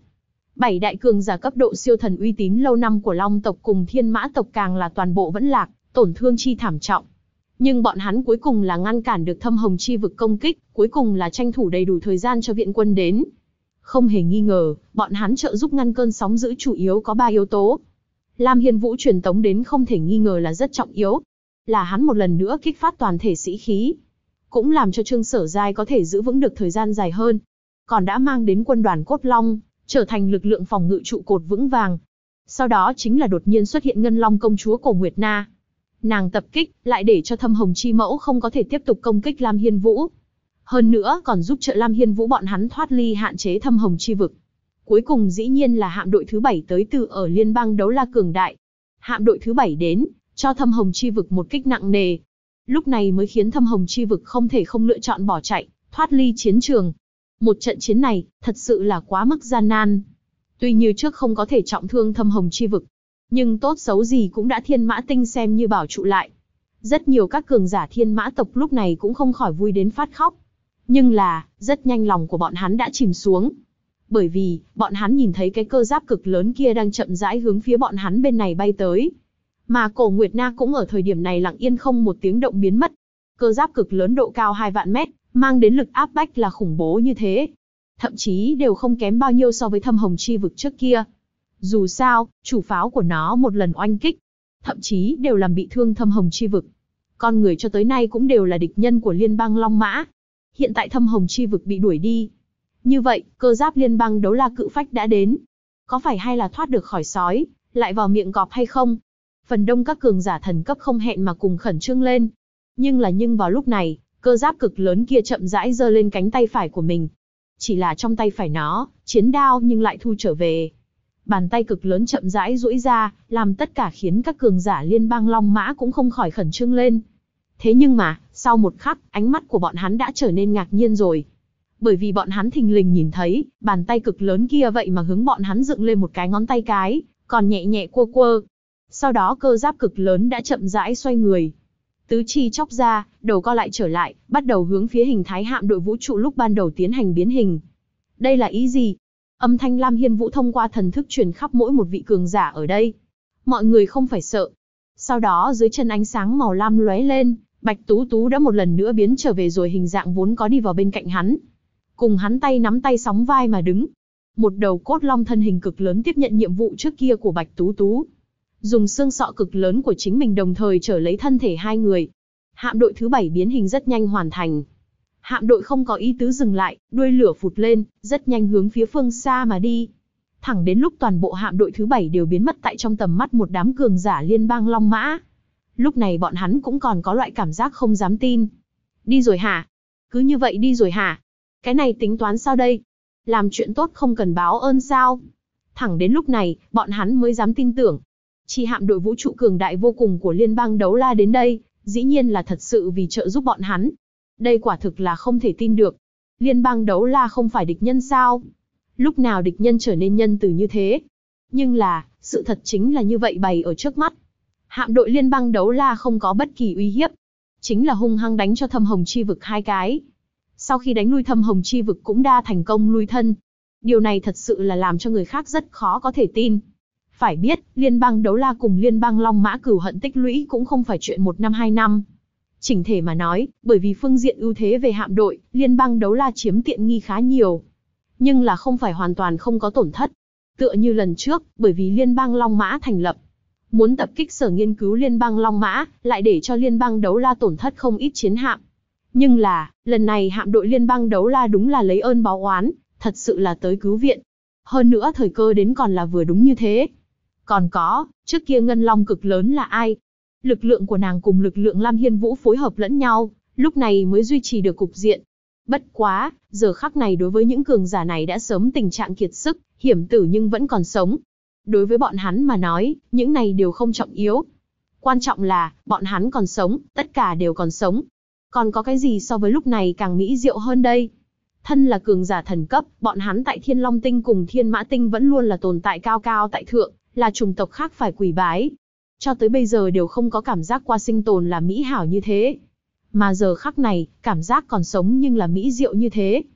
7 đại cường giả cấp độ siêu thần uy tín lâu năm của Long tộc cùng Thiên Mã tộc càng là toàn bộ vẫn lạc, tổn thương chi thảm trọng. Nhưng bọn hắn cuối cùng là ngăn cản được Thâm Hồng chi vực công kích, cuối cùng là tranh thủ đầy đủ thời gian cho viện quân đến. Không hề nghi ngờ, bọn hắn trợ giúp ngăn cơn sóng dữ chủ yếu có 3 yếu tố. Lam Hiên Vũ truyền tống đến không thể nghi ngờ là rất trọng yếu. Là hắn một lần nữa kích phát toàn thể sĩ khí, cũng làm cho Trương Sở Giai có thể giữ vững được thời gian dài hơn. Còn đã mang đến quân đoàn Cốt Long, trở thành lực lượng phòng ngự trụ cột vững vàng. Sau đó chính là đột nhiên xuất hiện Ngân Long công chúa Cổ Nguyệt Na. Nàng tập kích, lại để cho Thâm Hồng chi mẫu không có thể tiếp tục công kích Lam Hiên Vũ. Hơn nữa còn giúp trợ Lam Hiên Vũ bọn hắn thoát ly hạn chế Thâm Hồng chi vực. Cuối cùng dĩ nhiên là hạm đội thứ 7 tới từ ở Liên bang Đấu La cường đại. Hạm đội thứ 7 đến, cho Thâm Hồng chi vực một kích nặng nề. Lúc này mới khiến Thâm Hồng chi vực không thể không lựa chọn bỏ chạy, thoát ly chiến trường. Một trận chiến này, thật sự là quá mức gian nan. Tuy như trước không có thể trọng thương Thâm Hồng chi vực, nhưng tốt xấu gì cũng đã Thiên Mã tinh xem như bảo trụ lại. Rất nhiều các cường giả Thiên Mã tộc lúc này cũng không khỏi vui đến phát khóc. Nhưng là, rất nhanh lòng của bọn hắn đã chìm xuống. Bởi vì, bọn hắn nhìn thấy cái cơ giáp cực lớn kia đang chậm rãi hướng phía bọn hắn bên này bay tới. Mà Cổ Nguyệt Na cũng ở thời điểm này lặng yên không một tiếng động biến mất. Cơ giáp cực lớn độ cao 2 vạn mét, mang đến lực áp bách là khủng bố như thế. Thậm chí đều không kém bao nhiêu so với Thâm Hồng chi vực trước kia. Dù sao, chủ pháo của nó một lần oanh kích, thậm chí đều làm bị thương Thâm Hồng chi vực. Con người cho tới nay cũng đều là địch nhân của Liên bang Long Mã. Hiện tại Thâm Hồng chi vực bị đuổi đi. Như vậy, cơ giáp Liên bang Đấu La cự phách đã đến. Có phải hay là thoát được khỏi sói, lại vào miệng cọp hay không? Phần đông các cường giả thần cấp không hẹn mà cùng khẩn trương lên. Nhưng vào lúc này, cơ giáp cực lớn kia chậm rãi giơ lên cánh tay phải của mình. Chỉ là trong tay phải nó, chiến đao nhưng lại thu trở về. Bàn tay cực lớn chậm rãi duỗi ra, làm tất cả khiến các cường giả Liên bang Long Mã cũng không khỏi khẩn trương lên. Thế nhưng mà, sau một khắc, ánh mắt của bọn hắn đã trở nên ngạc nhiên rồi. Bởi vì bọn hắn thình lình nhìn thấy, bàn tay cực lớn kia vậy mà hướng bọn hắn dựng lên một cái ngón tay cái, còn nhẹ nhẹ quơ quơ. Sau đó cơ giáp cực lớn đã chậm rãi xoay người. Tứ chi chóc ra, đầu co lại trở lại, bắt đầu hướng phía hình thái hạm đội vũ trụ lúc ban đầu tiến hành biến hình. Đây là ý gì? Âm thanh Lam Hiên Vũ thông qua thần thức truyền khắp mỗi một vị cường giả ở đây. Mọi người không phải sợ. Sau đó dưới chân ánh sáng màu lam lóe lên, Bạch Tú Tú đã một lần nữa biến trở về rồi hình dạng vốn có đi vào bên cạnh hắn. Cùng hắn tay nắm tay sóng vai mà đứng. Một đầu cốt long thân hình cực lớn tiếp nhận nhiệm vụ trước kia của Bạch Tú Tú. Dùng xương sọ cực lớn của chính mình đồng thời trở lấy thân thể hai người. Hạm đội thứ 7 biến hình rất nhanh hoàn thành. Hạm đội không có ý tứ dừng lại, đuôi lửa phụt lên, rất nhanh hướng phía phương xa mà đi. Thẳng đến lúc toàn bộ hạm đội thứ 7 đều biến mất tại trong tầm mắt một đám cường giả Liên bang Long Mã. Lúc này bọn hắn cũng còn có loại cảm giác không dám tin. Đi rồi hả? Cứ như vậy đi rồi hả? Cái này tính toán sao đây? Làm chuyện tốt không cần báo ơn sao? Thẳng đến lúc này, bọn hắn mới dám tin tưởng. Chi hạm đội vũ trụ cường đại vô cùng của Liên bang Đấu La đến đây, dĩ nhiên là thật sự vì trợ giúp bọn hắn. Đây quả thực là không thể tin được. Liên bang Đấu La không phải địch nhân sao? Lúc nào địch nhân trở nên nhân từ như thế? Nhưng là, sự thật chính là như vậy bày ở trước mắt. Hạm đội Liên bang Đấu La không có bất kỳ uy hiếp. Chính là hung hăng đánh cho Thâm Hồng chi vực 2 cái. Sau khi đánh lui Thâm Hồng chi vực cũng đa thành công lui thân. Điều này thật sự là làm cho người khác rất khó có thể tin. Phải biết, Liên bang Đấu La cùng Liên bang Long Mã cửu hận tích lũy cũng không phải chuyện 1 năm 2 năm. Chỉnh thể mà nói, bởi vì phương diện ưu thế về hạm đội, Liên bang Đấu La chiếm tiện nghi khá nhiều. Nhưng là không phải hoàn toàn không có tổn thất. Tựa như lần trước, bởi vì Liên bang Long Mã thành lập, muốn tập kích sở nghiên cứu Liên bang Long Mã, lại để cho Liên bang Đấu La tổn thất không ít chiến hạm. Nhưng là, lần này hạm đội Liên bang Đấu La đúng là lấy ơn báo oán, thật sự là tới cứu viện. Hơn nữa thời cơ đến còn là vừa đúng như thế. Còn có, trước kia Ngân Long cực lớn là ai? Lực lượng của nàng cùng lực lượng Lam Hiên Vũ phối hợp lẫn nhau, lúc này mới duy trì được cục diện. Bất quá, giờ khắc này đối với những cường giả này đã sớm tình trạng kiệt sức, hiểm tử nhưng vẫn còn sống. Đối với bọn hắn mà nói, những này đều không trọng yếu. Quan trọng là, bọn hắn còn sống, tất cả đều còn sống. Còn có cái gì so với lúc này càng mỹ diệu hơn đây? Thân là cường giả thần cấp, bọn hắn tại Thiên Long Tinh cùng Thiên Mã Tinh vẫn luôn là tồn tại cao cao tại thượng, là chủng tộc khác phải quỳ bái. Cho tới bây giờ đều không có cảm giác qua sinh tồn là mỹ hảo như thế. Mà giờ khắc này, cảm giác còn sống nhưng là mỹ diệu như thế.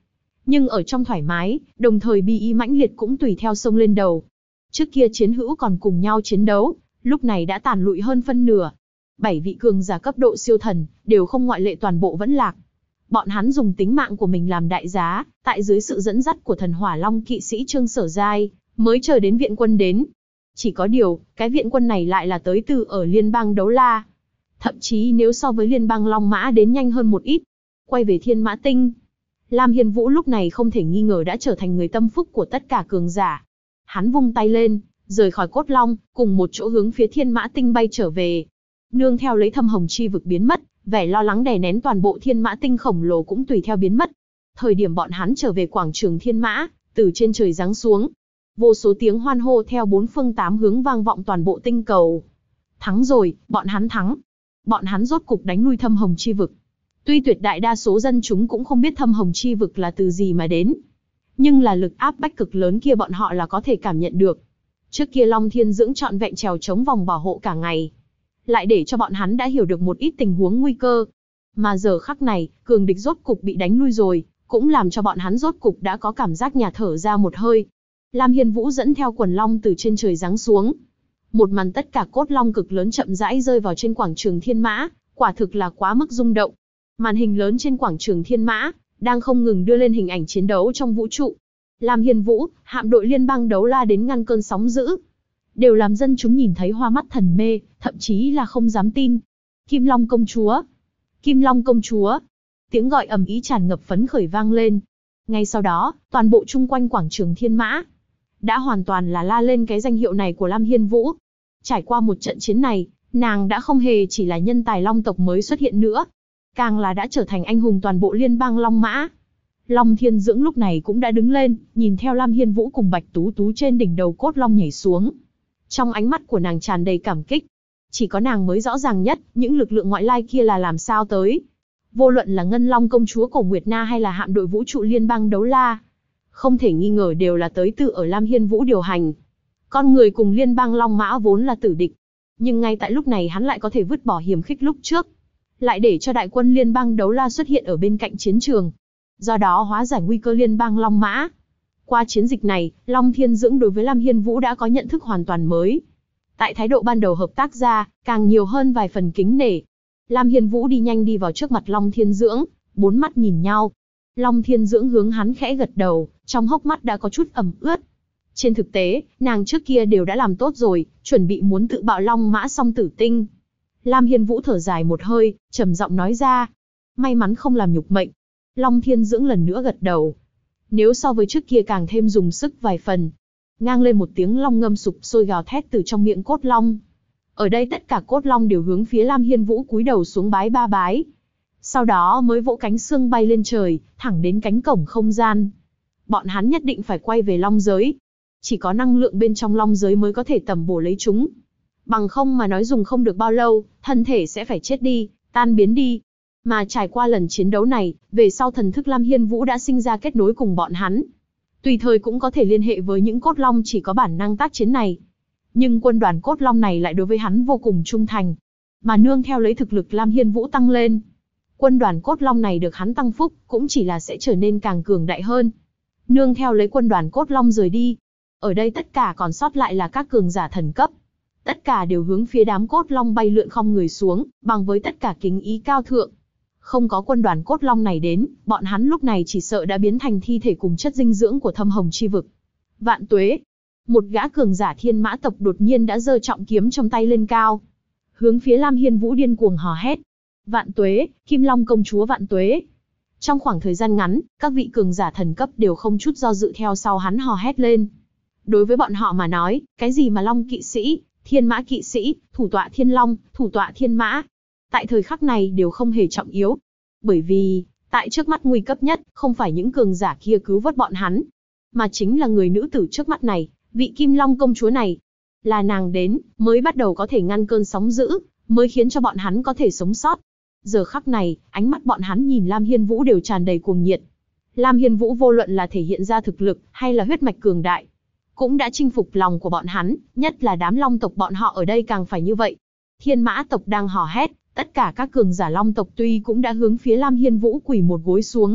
Nhưng ở trong thoải mái, đồng thời bi ý mãnh liệt cũng tùy theo xông lên đầu. Trước kia chiến hữu còn cùng nhau chiến đấu, lúc này đã tàn lụi hơn phân nửa. 7 vị cường giả cấp độ siêu thần, đều không ngoại lệ toàn bộ vẫn lạc. Bọn hắn dùng tính mạng của mình làm đại giá, tại dưới sự dẫn dắt của thần hỏa long kỵ sĩ Trương Sở Giai, mới chờ đến viện quân đến. Chỉ có điều, cái viện quân này lại là tới từ ở liên bang Đấu La. Thậm chí nếu so với liên bang Long Mã đến nhanh hơn một ít. Quay về Thiên Mã Tinh, Lam Hiên Vũ lúc này không thể nghi ngờ đã trở thành người tâm phúc của tất cả cường giả. Hắn vung tay lên, rời khỏi cốt long, cùng một chỗ hướng phía Thiên Mã Tinh bay trở về. Nương theo lấy thâm hồng chi vực biến mất, vẻ lo lắng đè nén toàn bộ Thiên Mã Tinh khổng lồ cũng tùy theo biến mất. Thời điểm bọn hắn trở về quảng trường Thiên Mã, từ trên trời giáng xuống, vô số tiếng hoan hô theo bốn phương tám hướng vang vọng toàn bộ tinh cầu. Thắng rồi, bọn hắn thắng. Bọn hắn rốt cục đánh lui thâm hồng chi vực. Tuy tuyệt đại đa số dân chúng cũng không biết thâm hồng chi vực là từ gì mà đến, nhưng là lực áp bách cực lớn kia bọn họ là có thể cảm nhận được. Trước kia Long Thiên Dưỡng trọn vẹn trèo chống vòng bảo hộ cả ngày, lại để cho bọn hắn đã hiểu được một ít tình huống nguy cơ. Mà giờ khắc này, cường địch rốt cục bị đánh lui rồi, cũng làm cho bọn hắn rốt cục đã có cảm giác nhà thở ra một hơi. Lam Hiên Vũ dẫn theo quần long từ trên trời giáng xuống. Một màn tất cả cốt long cực lớn chậm rãi rơi vào trên quảng trường Thiên Mã, quả thực là quá mức rung động. Màn hình lớn trên quảng trường Thiên Mã đang không ngừng đưa lên hình ảnh chiến đấu trong vũ trụ. Lam Hiên Vũ, hạm đội liên bang Đấu La đến ngăn cơn sóng dữ, đều làm dân chúng nhìn thấy hoa mắt thần mê, thậm chí là không dám tin. Kim Long công chúa, Kim Long công chúa. Tiếng gọi ầm ĩ tràn ngập phấn khởi vang lên. Ngay sau đó, toàn bộ chung quanh quảng trường Thiên Mã đã hoàn toàn là la lên cái danh hiệu này của Lam Hiên Vũ. Trải qua một trận chiến này, nàng đã không hề chỉ là nhân tài long tộc mới xuất hiện nữa, càng là đã trở thành anh hùng toàn bộ liên bang Long Mã. Long Thiên Dưỡng lúc này cũng đã đứng lên, nhìn theo Lam Hiên Vũ cùng Bạch Tú Tú trên đỉnh đầu cốt long nhảy xuống. Trong ánh mắt của nàng tràn đầy cảm kích. Chỉ có nàng mới rõ ràng nhất, những lực lượng ngoại lai kia là làm sao tới. Vô luận là Ngân Long công chúa Cổ Nguyệt Na hay là hạm đội vũ trụ liên bang Đấu La, không thể nghi ngờ đều là tới từ ở Lam Hiên Vũ điều hành. Con người cùng liên bang Long Mã vốn là tử địch, nhưng ngay tại lúc này hắn lại có thể vứt bỏ hiềm khích lúc trước, lại để cho đại quân liên bang Đấu La xuất hiện ở bên cạnh chiến trường, do đó hóa giải nguy cơ liên bang Long Mã. Qua chiến dịch này, Long Thiên Dưỡng đối với Lam Hiên Vũ đã có nhận thức hoàn toàn mới. Tại thái độ ban đầu hợp tác ra, càng nhiều hơn vài phần kính nể. Lam Hiên Vũ đi nhanh đi vào trước mặt Long Thiên Dưỡng, bốn mắt nhìn nhau. Long Thiên Dưỡng hướng hắn khẽ gật đầu, trong hốc mắt đã có chút ẩm ướt. Trên thực tế, nàng trước kia đều đã làm tốt rồi, chuẩn bị muốn tự bạo Long Mã Song Tử Tinh. Lam Hiên Vũ thở dài một hơi, trầm giọng nói ra. May mắn không làm nhục mệnh. Long Thiên Dưỡng lần nữa gật đầu. Nếu so với trước kia càng thêm dùng sức vài phần. Ngang lên một tiếng long ngâm sục sôi gào thét từ trong miệng cốt long. Ở đây tất cả cốt long đều hướng phía Lam Hiên Vũ cúi đầu xuống bái ba bái. Sau đó mới vỗ cánh xương bay lên trời, thẳng đến cánh cổng không gian. Bọn hắn nhất định phải quay về long giới. Chỉ có năng lượng bên trong long giới mới có thể tầm bổ lấy chúng. Bằng không mà nói dùng không được bao lâu, thân thể sẽ phải chết đi, tan biến đi. Mà trải qua lần chiến đấu này, về sau thần thức Lam Hiên Vũ đã sinh ra kết nối cùng bọn hắn. Tùy thời cũng có thể liên hệ với những cốt long chỉ có bản năng tác chiến này. Nhưng quân đoàn cốt long này lại đối với hắn vô cùng trung thành. Mà nương theo lấy thực lực Lam Hiên Vũ tăng lên, quân đoàn cốt long này được hắn tăng phúc, cũng chỉ là sẽ trở nên càng cường đại hơn. Nương theo lấy quân đoàn cốt long rời đi, ở đây tất cả còn sót lại là các cường giả thần cấp. Tất cả đều hướng phía đám cốt long bay lượn khom người xuống, bằng với tất cả kính ý cao thượng. Không có quân đoàn cốt long này đến, bọn hắn lúc này chỉ sợ đã biến thành thi thể cùng chất dinh dưỡng của thâm hồng chi vực. Vạn tuế! Một gã cường giả thiên mã tộc đột nhiên đã giơ trọng kiếm trong tay lên cao, hướng phía Lam Hiên Vũ điên cuồng hò hét. Vạn tuế, Kim Long công chúa vạn tuế! Trong khoảng thời gian ngắn, các vị cường giả thần cấp đều không chút do dự theo sau hắn hò hét lên. Đối với bọn họ mà nói, cái gì mà Long kỵ sĩ, Thiên Mã kỵ sĩ, thủ tọa Thiên Long, thủ tọa Thiên Mã, tại thời khắc này đều không hề trọng yếu. Bởi vì, tại trước mắt nguy cấp nhất, không phải những cường giả kia cứu vớt bọn hắn, mà chính là người nữ tử trước mắt này, vị Kim Long công chúa này. Là nàng đến, mới bắt đầu có thể ngăn cơn sóng dữ, mới khiến cho bọn hắn có thể sống sót. Giờ khắc này, ánh mắt bọn hắn nhìn Lam Hiên Vũ đều tràn đầy cuồng nhiệt. Lam Hiên Vũ vô luận là thể hiện ra thực lực, hay là huyết mạch cường đại, cũng đã chinh phục lòng của bọn hắn, nhất là đám long tộc bọn họ ở đây càng phải như vậy. Thiên Mã tộc đang hò hét, tất cả các cường giả long tộc tuy cũng đã hướng phía Lam Hiên Vũ quỳ một gối xuống.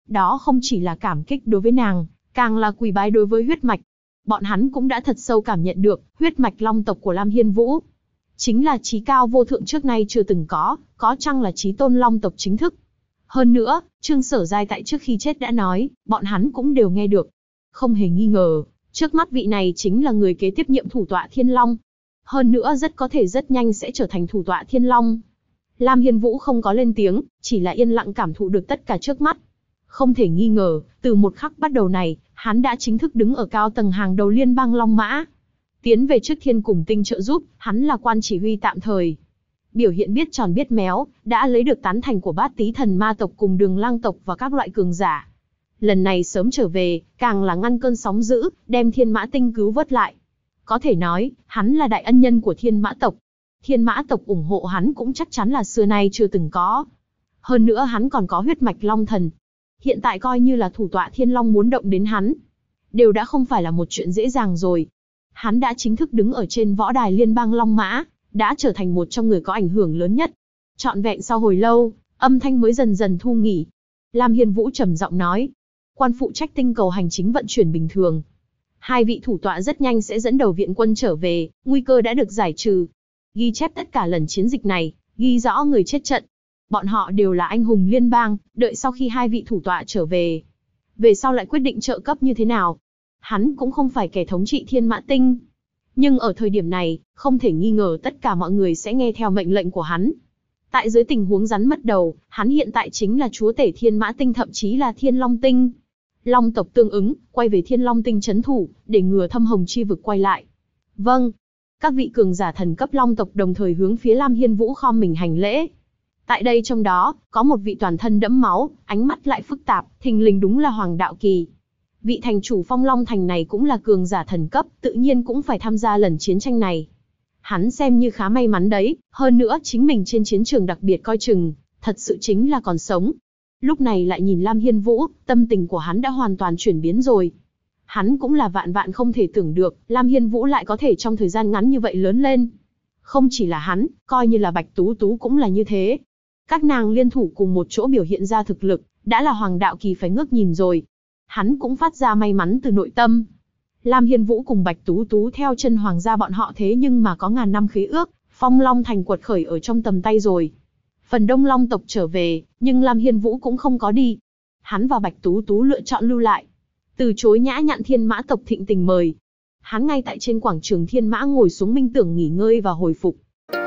Đó không chỉ là cảm kích đối với nàng, càng là quỳ bái đối với huyết mạch. Bọn hắn cũng đã thật sâu cảm nhận được, huyết mạch long tộc của Lam Hiên Vũ chính là chí cao vô thượng trước nay chưa từng có chăng là chí tôn long tộc chính thức. Hơn nữa, Trương Sở Giai tại trước khi chết đã nói, bọn hắn cũng đều nghe được. Không hề nghi ngờ, trước mắt vị này chính là người kế tiếp nhiệm thủ tọa Thiên Long. Hơn nữa rất có thể rất nhanh sẽ trở thành thủ tọa Thiên Long. Lam Hiên Vũ không có lên tiếng, chỉ là yên lặng cảm thụ được tất cả trước mắt. Không thể nghi ngờ, từ một khắc bắt đầu này, hắn đã chính thức đứng ở cao tầng hàng đầu liên bang Long Mã. Tiến về trước Thiên Cùng Tinh trợ giúp, hắn là quan chỉ huy tạm thời. Biểu hiện biết tròn biết méo, đã lấy được tán thành của Bát Tý Thần Ma tộc cùng Đường Lang tộc và các loại cường giả. Lần này sớm trở về, càng là ngăn cơn sóng dữ, đem Thiên Mã Tinh cứu vớt lại. Có thể nói, hắn là đại ân nhân của Thiên Mã tộc. Thiên Mã tộc ủng hộ hắn cũng chắc chắn là xưa nay chưa từng có. Hơn nữa hắn còn có huyết mạch Long Thần. Hiện tại coi như là thủ tọa Thiên Long muốn động đến hắn, đều đã không phải là một chuyện dễ dàng rồi. Hắn đã chính thức đứng ở trên võ đài liên bang Long Mã, đã trở thành một trong người có ảnh hưởng lớn nhất. Trọn vẹn sau hồi lâu, âm thanh mới dần dần thu nghỉ. Lam Hiên Vũ trầm giọng nói, quan phụ trách tinh cầu hành chính vận chuyển bình thường. Hai vị thủ tọa rất nhanh sẽ dẫn đầu viện quân trở về, nguy cơ đã được giải trừ. Ghi chép tất cả lần chiến dịch này, ghi rõ người chết trận. Bọn họ đều là anh hùng liên bang, đợi sau khi hai vị thủ tọa trở về. Về sau lại quyết định trợ cấp như thế nào. Hắn cũng không phải kẻ thống trị Thiên Mã Tinh. Nhưng ở thời điểm này, không thể nghi ngờ tất cả mọi người sẽ nghe theo mệnh lệnh của hắn. Tại dưới tình huống rắn mất đầu, hắn hiện tại chính là chúa tể Thiên Mã Tinh thậm chí là Thiên Long Tinh. Long tộc tương ứng, quay về Thiên Long Tinh trấn thủ, để ngừa thâm hồng chi vực quay lại. Vâng. Các vị cường giả thần cấp Long tộc đồng thời hướng phía Lam Hiên Vũ khom mình hành lễ. Tại đây trong đó, có một vị toàn thân đẫm máu, ánh mắt lại phức tạp, thình lình đúng là Hoàng Đạo Kỳ. Vị thành chủ Phong Long Thành này cũng là cường giả thần cấp, tự nhiên cũng phải tham gia lần chiến tranh này. Hắn xem như khá may mắn đấy, hơn nữa chính mình trên chiến trường đặc biệt coi chừng, thật sự chính là còn sống. Lúc này lại nhìn Lam Hiên Vũ, tâm tình của hắn đã hoàn toàn chuyển biến rồi. Hắn cũng là vạn vạn không thể tưởng được, Lam Hiên Vũ lại có thể trong thời gian ngắn như vậy lớn lên. Không chỉ là hắn, coi như là Bạch Tú Tú cũng là như thế. Các nàng liên thủ cùng một chỗ biểu hiện ra thực lực, đã là Hoàng Đạo Kỳ phải ngước nhìn rồi. Hắn cũng phát ra may mắn từ nội tâm. Lam Hiên Vũ cùng Bạch Tú Tú theo chân hoàng gia bọn họ thế nhưng mà có ngàn năm khí ước, Phong Long Thành quật khởi ở trong tầm tay rồi. Phần đông Long tộc trở về, nhưng Lam Hiên Vũ cũng không có đi. Hắn và Bạch Tú Tú lựa chọn lưu lại. Từ chối nhã nhặn Thiên Mã tộc thịnh tình mời. Hắn ngay tại trên quảng trường Thiên Mã ngồi xuống minh tưởng nghỉ ngơi và hồi phục.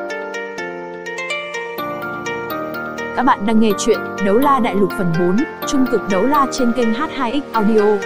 Các bạn đang nghe chuyện Đấu La Đại Lục phần 4, Trung cực đấu la trên kênh H2X Audio.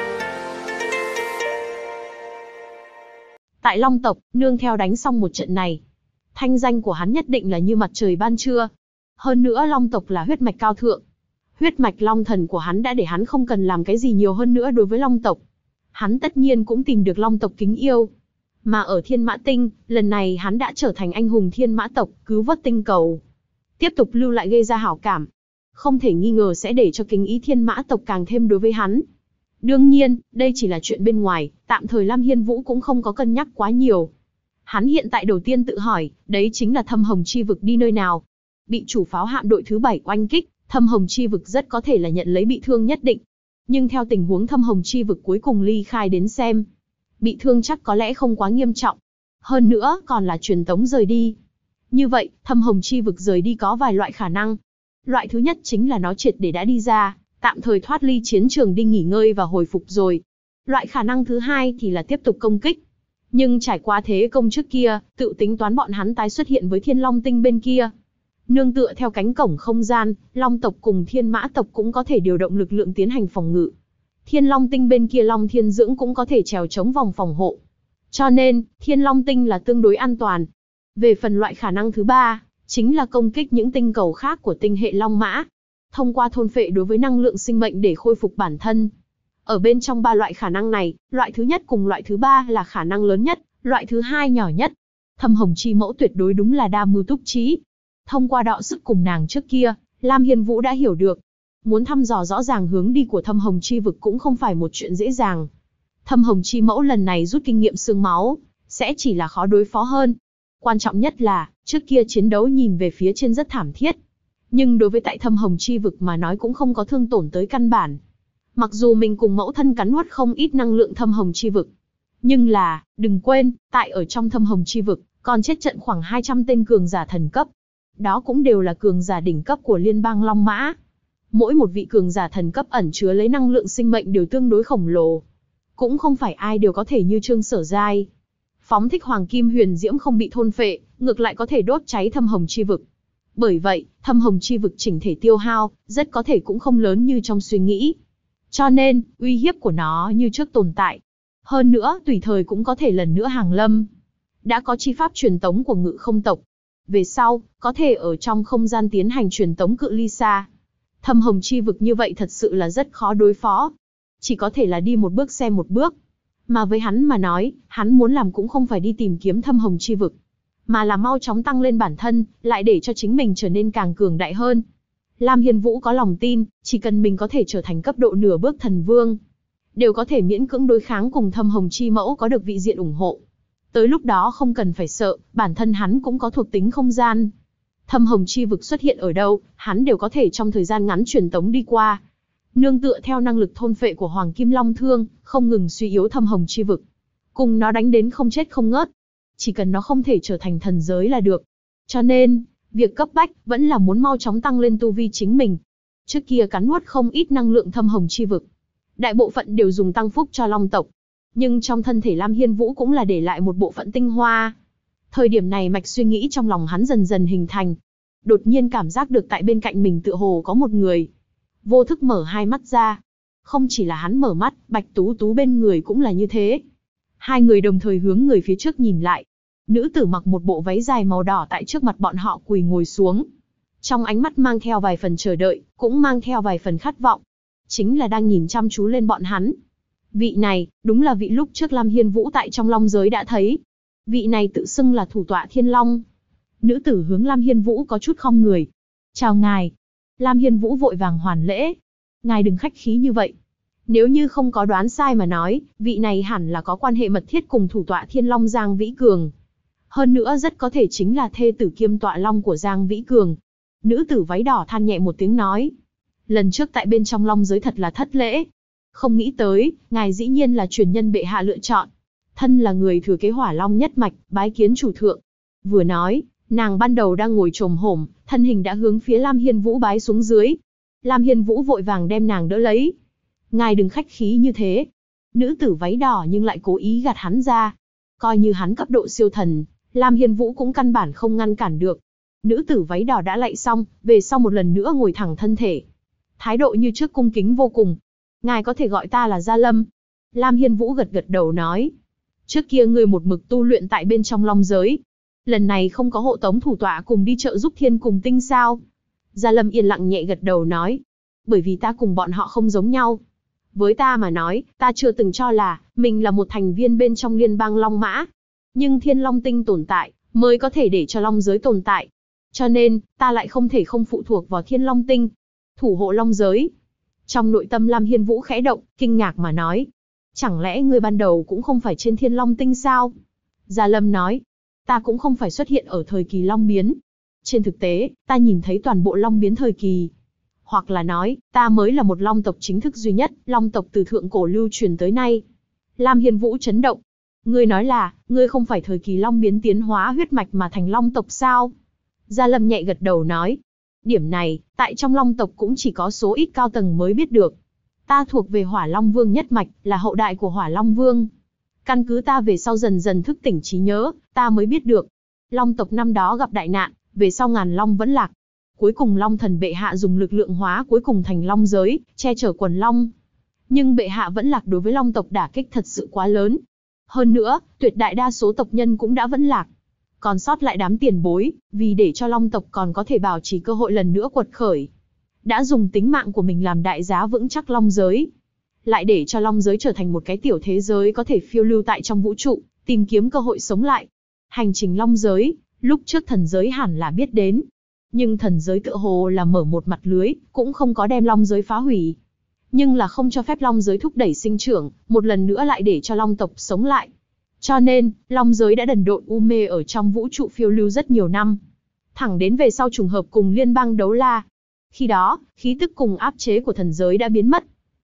Tại Long tộc, nương theo đánh xong một trận này, thanh danh của hắn nhất định là như mặt trời ban trưa. Hơn nữa Long tộc là huyết mạch cao thượng. Huyết mạch Long thần của hắn đã để hắn không cần làm cái gì nhiều hơn nữa đối với Long tộc. Hắn tất nhiên cũng tìm được Long tộc kính yêu. Mà ở Thiên Mã Tinh, lần này hắn đã trở thành anh hùng Thiên Mã tộc, cứu vớt tinh cầu. Tiếp tục lưu lại gây ra hảo cảm. Không thể nghi ngờ sẽ để cho kính ý Thiên Mã tộc càng thêm đối với hắn. Đương nhiên, đây chỉ là chuyện bên ngoài, tạm thời Lam Hiên Vũ cũng không có cân nhắc quá nhiều. Hắn hiện tại đầu tiên tự hỏi, đấy chính là thâm hồng chi vực đi nơi nào. Bị chủ pháo hạm đội thứ 7 oanh kích, thâm hồng chi vực rất có thể là nhận lấy bị thương nhất định. Nhưng theo tình huống thâm hồng chi vực cuối cùng ly khai đến xem, bị thương chắc có lẽ không quá nghiêm trọng. Hơn nữa, còn là truyền tống rời đi. Như vậy, thâm hồng chi vực rời đi có vài loại khả năng. Loại thứ nhất chính là nó triệt để đã đi ra, tạm thời thoát ly chiến trường đi nghỉ ngơi và hồi phục rồi. Loại khả năng thứ hai thì là tiếp tục công kích. Nhưng trải qua thế công trước kia, tự tính toán bọn hắn tái xuất hiện với Thiên Long Tinh bên kia. Nương tựa theo cánh cổng không gian, Long tộc cùng Thiên Mã tộc cũng có thể điều động lực lượng tiến hành phòng ngự. Thiên Long Tinh bên kia Long Thiên Dưỡng cũng có thể trèo chống vòng phòng hộ. Cho nên, Thiên Long Tinh là tương đối an toàn. Về phần loại khả năng thứ ba, chính là công kích những tinh cầu khác của tinh hệ Long Mã. Thông qua thôn phệ đối với năng lượng sinh mệnh để khôi phục bản thân. Ở bên trong ba loại khả năng này, loại thứ nhất cùng loại thứ ba là khả năng lớn nhất, loại thứ hai nhỏ nhất. Thâm hồng chi mẫu tuyệt đối đúng là đa mưu túc trí. Thông qua đọ sức cùng nàng trước kia, Lam Hiên Vũ đã hiểu được. Muốn thăm dò rõ ràng hướng đi của thâm hồng chi vực cũng không phải một chuyện dễ dàng. Thâm hồng chi mẫu lần này rút kinh nghiệm xương máu, sẽ chỉ là khó đối phó hơn. Quan trọng nhất là, trước kia chiến đấu nhìn về phía trên rất thảm thiết. Nhưng đối với tại thâm hồng chi vực mà nói cũng không có thương tổn tới căn bản. Mặc dù mình cùng mẫu thân cắn nuốt không ít năng lượng thâm hồng chi vực, nhưng là, đừng quên, tại ở trong thâm hồng chi vực, còn chết trận khoảng 200 tên cường giả thần cấp. Đó cũng đều là cường giả đỉnh cấp của liên bang Long Mã. Mỗi một vị cường giả thần cấp ẩn chứa lấy năng lượng sinh mệnh đều tương đối khổng lồ. Cũng không phải ai đều có thể như Trương Sở Giai. Phóng thích hoàng kim huyền diễm không bị thôn phệ, ngược lại có thể đốt cháy thâm hồng chi vực. Bởi vậy, thâm hồng chi vực chỉnh thể tiêu hao, rất có thể cũng không lớn như trong suy nghĩ. Cho nên, uy hiếp của nó như trước tồn tại. Hơn nữa, tùy thời cũng có thể lần nữa hàng lâm. Đã có chi pháp truyền tống của Ngự Không tộc. Về sau, có thể ở trong không gian tiến hành truyền tống cự ly xa. Thâm hồng chi vực như vậy thật sự là rất khó đối phó. Chỉ có thể là đi một bước xem một bước. Mà với hắn mà nói, hắn muốn làm cũng không phải đi tìm kiếm thâm hồng chi vực, mà là mau chóng tăng lên bản thân, lại để cho chính mình trở nên càng cường đại hơn. Lam Hiên Vũ có lòng tin, chỉ cần mình có thể trở thành cấp độ nửa bước thần vương, đều có thể miễn cưỡng đối kháng cùng thâm hồng chi mẫu có được vị diện ủng hộ. Tới lúc đó không cần phải sợ, bản thân hắn cũng có thuộc tính không gian. Thâm hồng chi vực xuất hiện ở đâu, hắn đều có thể trong thời gian ngắn truyền tống đi qua. Nương tựa theo năng lực thôn phệ của Hoàng Kim Long Thương, không ngừng suy yếu thâm hồng chi vực. Cùng nó đánh đến không chết không ngớt. Chỉ cần nó không thể trở thành thần giới là được. Cho nên, việc cấp bách vẫn là muốn mau chóng tăng lên tu vi chính mình. Trước kia cắn nuốt không ít năng lượng thâm hồng chi vực. Đại bộ phận đều dùng tăng phúc cho Long tộc. Nhưng trong thân thể Lam Hiên Vũ cũng là để lại một bộ phận tinh hoa. Thời điểm này mạch suy nghĩ trong lòng hắn dần dần hình thành. Đột nhiên cảm giác được tại bên cạnh mình tựa hồ có một người. Vô thức mở hai mắt ra. Không chỉ là hắn mở mắt, Bạch Tú Tú bên người cũng là như thế. Hai người đồng thời hướng người phía trước nhìn lại. Nữ tử mặc một bộ váy dài màu đỏ tại trước mặt bọn họ quỳ ngồi xuống. Trong ánh mắt mang theo vài phần chờ đợi, cũng mang theo vài phần khát vọng. Chính là đang nhìn chăm chú lên bọn hắn. Vị này, đúng là vị lúc trước Lam Hiên Vũ tại trong Long giới đã thấy. Vị này tự xưng là thủ tọa Thiên Long. Nữ tử hướng Lam Hiên Vũ có chút khom người. Chào ngài. Lam Hiên Vũ vội vàng hoàn lễ. Ngài đừng khách khí như vậy. Nếu như không có đoán sai mà nói, vị này hẳn là có quan hệ mật thiết cùng thủ tọa Thiên Long Giang Vĩ Cường. Hơn nữa rất có thể chính là thê tử kiêm tọa long của Giang Vĩ Cường. Nữ tử váy đỏ than nhẹ một tiếng nói. Lần trước tại bên trong Long giới thật là thất lễ. Không nghĩ tới, ngài dĩ nhiên là truyền nhân bệ hạ lựa chọn. Thân là người thừa kế Hỏa Long nhất mạch, bái kiến chủ thượng. Vừa nói, nàng ban đầu đang ngồi chồm hổm, thân hình đã hướng phía Lam Hiên Vũ bái xuống dưới. Lam Hiên Vũ vội vàng đem nàng đỡ lấy. Ngài đừng khách khí như thế. Nữ tử váy đỏ nhưng lại cố ý gạt hắn ra. Coi như hắn cấp độ siêu thần, Lam Hiên Vũ cũng căn bản không ngăn cản được. Nữ tử váy đỏ đã lạy xong, về sau một lần nữa ngồi thẳng thân thể. Thái độ như trước cung kính vô cùng. Ngài có thể gọi ta là Gia Lâm. Lam Hiên Vũ gật gật đầu nói. Trước kia ngươi một mực tu luyện tại bên trong Long giới. Lần này không có hộ tống thủ tọa cùng đi trợ giúp Thiên cùng Tinh sao? Gia Lâm yên lặng nhẹ gật đầu nói. Bởi vì ta cùng bọn họ không giống nhau. Với ta mà nói, ta chưa từng cho là mình là một thành viên bên trong liên bang Long Mã. Nhưng Thiên Long Tinh tồn tại, mới có thể để cho Long giới tồn tại. Cho nên, ta lại không thể không phụ thuộc vào Thiên Long Tinh. Thủ hộ Long giới. Trong nội tâm Lam Hiên Vũ khẽ động, kinh ngạc mà nói. Chẳng lẽ ngươi ban đầu cũng không phải trên Thiên Long Tinh sao? Gia Lâm nói. Ta cũng không phải xuất hiện ở thời kỳ Long biến. Trên thực tế, ta nhìn thấy toàn bộ Long biến thời kỳ. Hoặc là nói, ta mới là một Long tộc chính thức duy nhất, Long tộc từ thượng cổ lưu truyền tới nay. Lam Hiên Vũ chấn động. Ngươi nói là, ngươi không phải thời kỳ Long biến tiến hóa huyết mạch mà thành Long tộc sao? Gia Lâm nhẹ gật đầu nói. Điểm này, tại trong Long tộc cũng chỉ có số ít cao tầng mới biết được. Ta thuộc về Hỏa Long Vương nhất mạch, là hậu đại của Hỏa Long Vương. Căn cứ ta về sau dần dần thức tỉnh trí nhớ, ta mới biết được. Long tộc năm đó gặp đại nạn, về sau ngàn Long vẫn lạc. Cuối cùng Long thần bệ hạ dùng lực lượng hóa cuối cùng thành Long giới, che chở quần Long. Nhưng bệ hạ vẫn lạc đối với Long tộc đả kích thật sự quá lớn. Hơn nữa, tuyệt đại đa số tộc nhân cũng đã vẫn lạc. Còn sót lại đám tiền bối, vì để cho Long tộc còn có thể bảo trì cơ hội lần nữa quật khởi. Đã dùng tính mạng của mình làm đại giá vững chắc Long giới. Lại để cho Long giới trở thành một cái tiểu thế giới có thể phiêu lưu tại trong vũ trụ, tìm kiếm cơ hội sống lại. Hành trình Long giới, lúc trước thần giới hẳn là biết đến. Nhưng thần giới tựa hồ là mở một mặt lưới, cũng không có đem Long giới phá hủy. Nhưng là không cho phép Long giới thúc đẩy sinh trưởng, một lần nữa lại để cho Long tộc sống lại. Cho nên, Long giới đã đần độn u mê ở trong vũ trụ phiêu lưu rất nhiều năm. Thẳng đến về sau trùng hợp cùng liên bang Đấu La. Khi đó, khí tức cùng áp chế của thần giới đã biến mất.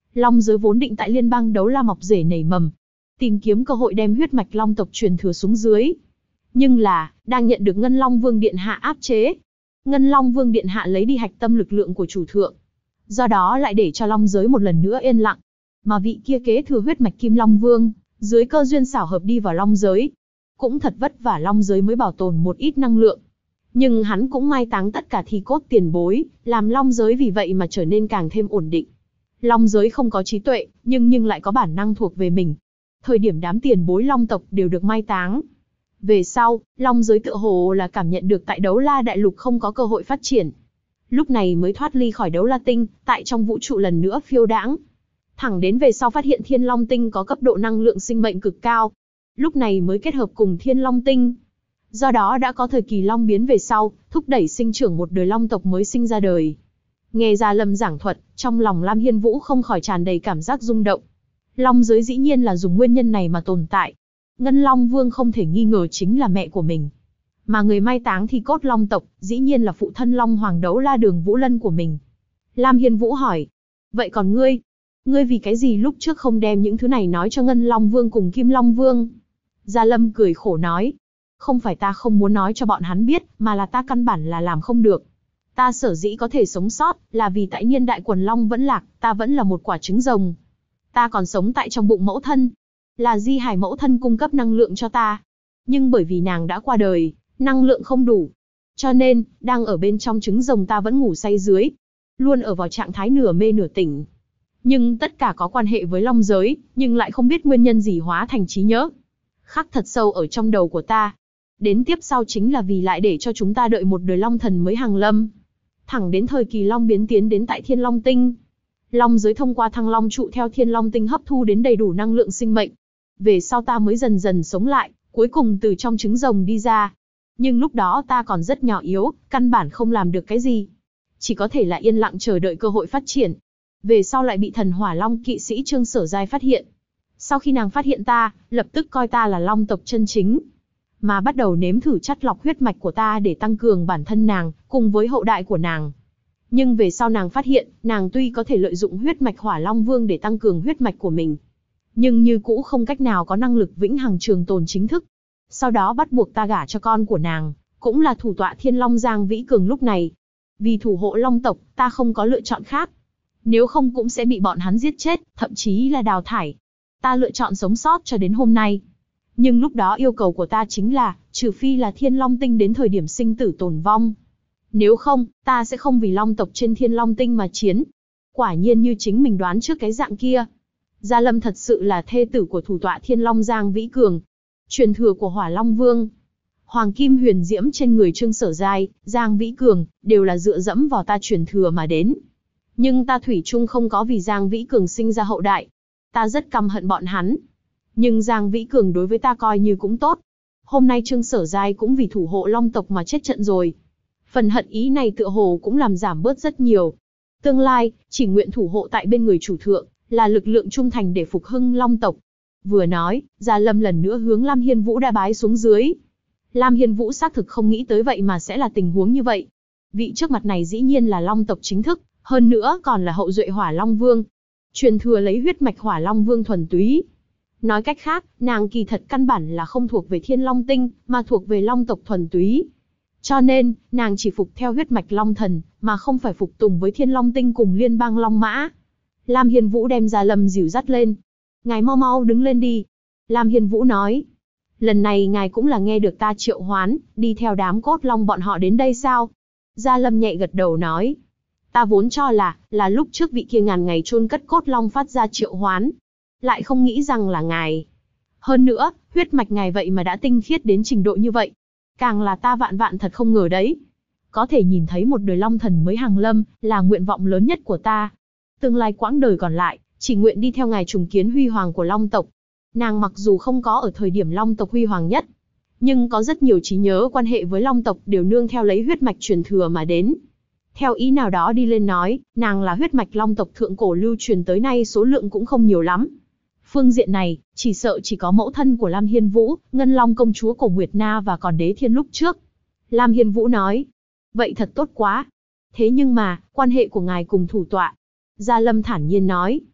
Long giới vốn định tại liên bang đấu la mọc rể nảy mầm, tìm kiếm cơ hội đem huyết mạch long tộc truyền thừa xuống dưới. Nhưng là, đang nhận được Ngân Long Vương Điện Hạ áp chế. Ngân Long Vương Điện Hạ lấy đi hạch tâm lực lượng của chủ thượng. Do đó lại để cho long giới một lần nữa yên lặng. Mà vị kia kế thừa huyết mạch Kim Long Vương, dưới cơ duyên xảo hợp đi vào long giới. Cũng thật vất vả long giới mới bảo tồn một ít năng lượng. Nhưng hắn cũng mai táng tất cả thi cốt tiền bối, làm long giới vì vậy mà trở nên càng thêm ổn định. Long giới không có trí tuệ, nhưng lại có bản năng thuộc về mình. Thời điểm đám tiền bối long tộc đều được mai táng. Về sau, long giới tựa hồ là cảm nhận được tại đấu la đại lục không có cơ hội phát triển. Lúc này mới thoát ly khỏi đấu la tinh, tại trong vũ trụ lần nữa phiêu đãng. Thẳng đến về sau phát hiện thiên long tinh có cấp độ năng lượng sinh mệnh cực cao. Lúc này mới kết hợp cùng thiên long tinh. Do đó đã có thời kỳ long biến về sau, thúc đẩy sinh trưởng một đời long tộc mới sinh ra đời. Nghe Gia Lâm giảng thuật, trong lòng Lam Hiên Vũ không khỏi tràn đầy cảm giác rung động. Long giới dĩ nhiên là dùng nguyên nhân này mà tồn tại. Ngân Long Vương không thể nghi ngờ chính là mẹ của mình. Mà người mai táng thì cốt long tộc, dĩ nhiên là phụ thân Long Hoàng đấu la Đường Vũ Lân của mình. Lam Hiên Vũ hỏi, vậy còn ngươi? Ngươi vì cái gì lúc trước không đem những thứ này nói cho Ngân Long Vương cùng Kim Long Vương? Gia Lâm cười khổ nói, không phải ta không muốn nói cho bọn hắn biết, mà là ta căn bản là làm không được. Ta sở dĩ có thể sống sót, là vì tại niên đại quần long vẫn lạc, ta vẫn là một quả trứng rồng. Ta còn sống tại trong bụng mẫu thân. Là di hải mẫu thân cung cấp năng lượng cho ta. Nhưng bởi vì nàng đã qua đời, năng lượng không đủ. Cho nên, đang ở bên trong trứng rồng ta vẫn ngủ say dưới. Luôn ở vào trạng thái nửa mê nửa tỉnh. Nhưng tất cả có quan hệ với long giới, nhưng lại không biết nguyên nhân gì hóa thành trí nhớ. Khắc thật sâu ở trong đầu của ta. Đến tiếp sau chính là vì lại để cho chúng ta đợi một đời long thần mới hàng lâm. Thẳng đến thời kỳ long biến tiến đến tại Thiên Long Tinh. Long giới thông qua thăng long trụ theo Thiên Long Tinh hấp thu đến đầy đủ năng lượng sinh mệnh. Về sau ta mới dần dần sống lại, cuối cùng từ trong trứng rồng đi ra. Nhưng lúc đó ta còn rất nhỏ yếu, căn bản không làm được cái gì. Chỉ có thể là yên lặng chờ đợi cơ hội phát triển. Về sau lại bị thần hỏa long kỵ sĩ Trương Sở Giai phát hiện. Sau khi nàng phát hiện ta, lập tức coi ta là long tộc chân chính. Mà bắt đầu nếm thử chắt lọc huyết mạch của ta để tăng cường bản thân nàng, cùng với hậu đại của nàng. Nhưng về sau nàng phát hiện, nàng tuy có thể lợi dụng huyết mạch Hỏa Long Vương để tăng cường huyết mạch của mình, nhưng như cũ không cách nào có năng lực vĩnh hằng trường tồn chính thức. Sau đó bắt buộc ta gả cho con của nàng, cũng là thủ tọa Thiên Long Giang Vĩ Cường lúc này. Vì thủ hộ long tộc, ta không có lựa chọn khác. Nếu không cũng sẽ bị bọn hắn giết chết, thậm chí là đào thải. Ta lựa chọn sống sót cho đến hôm nay. Nhưng lúc đó yêu cầu của ta chính là, trừ phi là Thiên Long Tinh đến thời điểm sinh tử tồn vong. Nếu không, ta sẽ không vì long tộc trên Thiên Long Tinh mà chiến. Quả nhiên như chính mình đoán trước cái dạng kia. Gia Lâm thật sự là thê tử của thủ tọa Thiên Long Giang Vĩ Cường. Truyền thừa của Hỏa Long Vương. Hoàng kim huyền diễm trên người Trương Sở Giai, Giang Vĩ Cường, đều là dựa dẫm vào ta truyền thừa mà đến. Nhưng ta thủy chung không có vì Giang Vĩ Cường sinh ra hậu đại. Ta rất căm hận bọn hắn. Nhưng Giang Vĩ Cường đối với ta coi như cũng tốt. Hôm nay Trương Sở Giai cũng vì thủ hộ long tộc mà chết trận rồi. Phần hận ý này tựa hồ cũng làm giảm bớt rất nhiều. Tương lai, chỉ nguyện thủ hộ tại bên người chủ thượng, là lực lượng trung thành để phục hưng long tộc. Vừa nói, Gia Lâm lần nữa hướng Lam Hiên Vũ đa bái xuống dưới. Lam Hiên Vũ xác thực không nghĩ tới vậy mà sẽ là tình huống như vậy. Vị trước mặt này dĩ nhiên là long tộc chính thức, hơn nữa còn là hậu duệ Hỏa Long Vương. Truyền thừa lấy huyết mạch Hỏa Long Vương thuần túy. Nói cách khác, nàng kỳ thật căn bản là không thuộc về Thiên Long Tinh, mà thuộc về long tộc thuần túy. Cho nên, nàng chỉ phục theo huyết mạch long thần, mà không phải phục tùng với Thiên Long Tinh cùng liên bang Long Mã. Lam Hiên Vũ đem Gia Lâm dìu dắt lên. Ngài mau mau đứng lên đi. Lam Hiên Vũ nói. Lần này ngài cũng là nghe được ta triệu hoán, đi theo đám cốt long bọn họ đến đây sao? Gia Lâm nhẹ gật đầu nói. Ta vốn cho là lúc trước vị kia ngàn ngày chôn cất cốt long phát ra triệu hoán. Lại không nghĩ rằng là ngài. Hơn nữa, huyết mạch ngài vậy mà đã tinh khiết đến trình độ như vậy. Càng là ta vạn vạn thật không ngờ đấy. Có thể nhìn thấy một đời long thần mới hàng lâm, là nguyện vọng lớn nhất của ta. Tương lai quãng đời còn lại, chỉ nguyện đi theo ngài trùng kiến huy hoàng của long tộc. Nàng mặc dù không có ở thời điểm long tộc huy hoàng nhất, nhưng có rất nhiều trí nhớ quan hệ với long tộc đều nương theo lấy huyết mạch truyền thừa mà đến. Theo ý nào đó đi lên nói, nàng là huyết mạch long tộc thượng cổ lưu truyền tới nay số lượng cũng không nhiều lắm. Phương diện này, chỉ sợ chỉ có mẫu thân của Lam Hiên Vũ, Ngân Long công chúa Cổ Nguyệt Na và còn Đế Thiên lúc trước. Lam Hiên Vũ nói, vậy thật tốt quá. Thế nhưng mà, quan hệ của ngài cùng thủ tọa. Gia Lâm thản nhiên nói,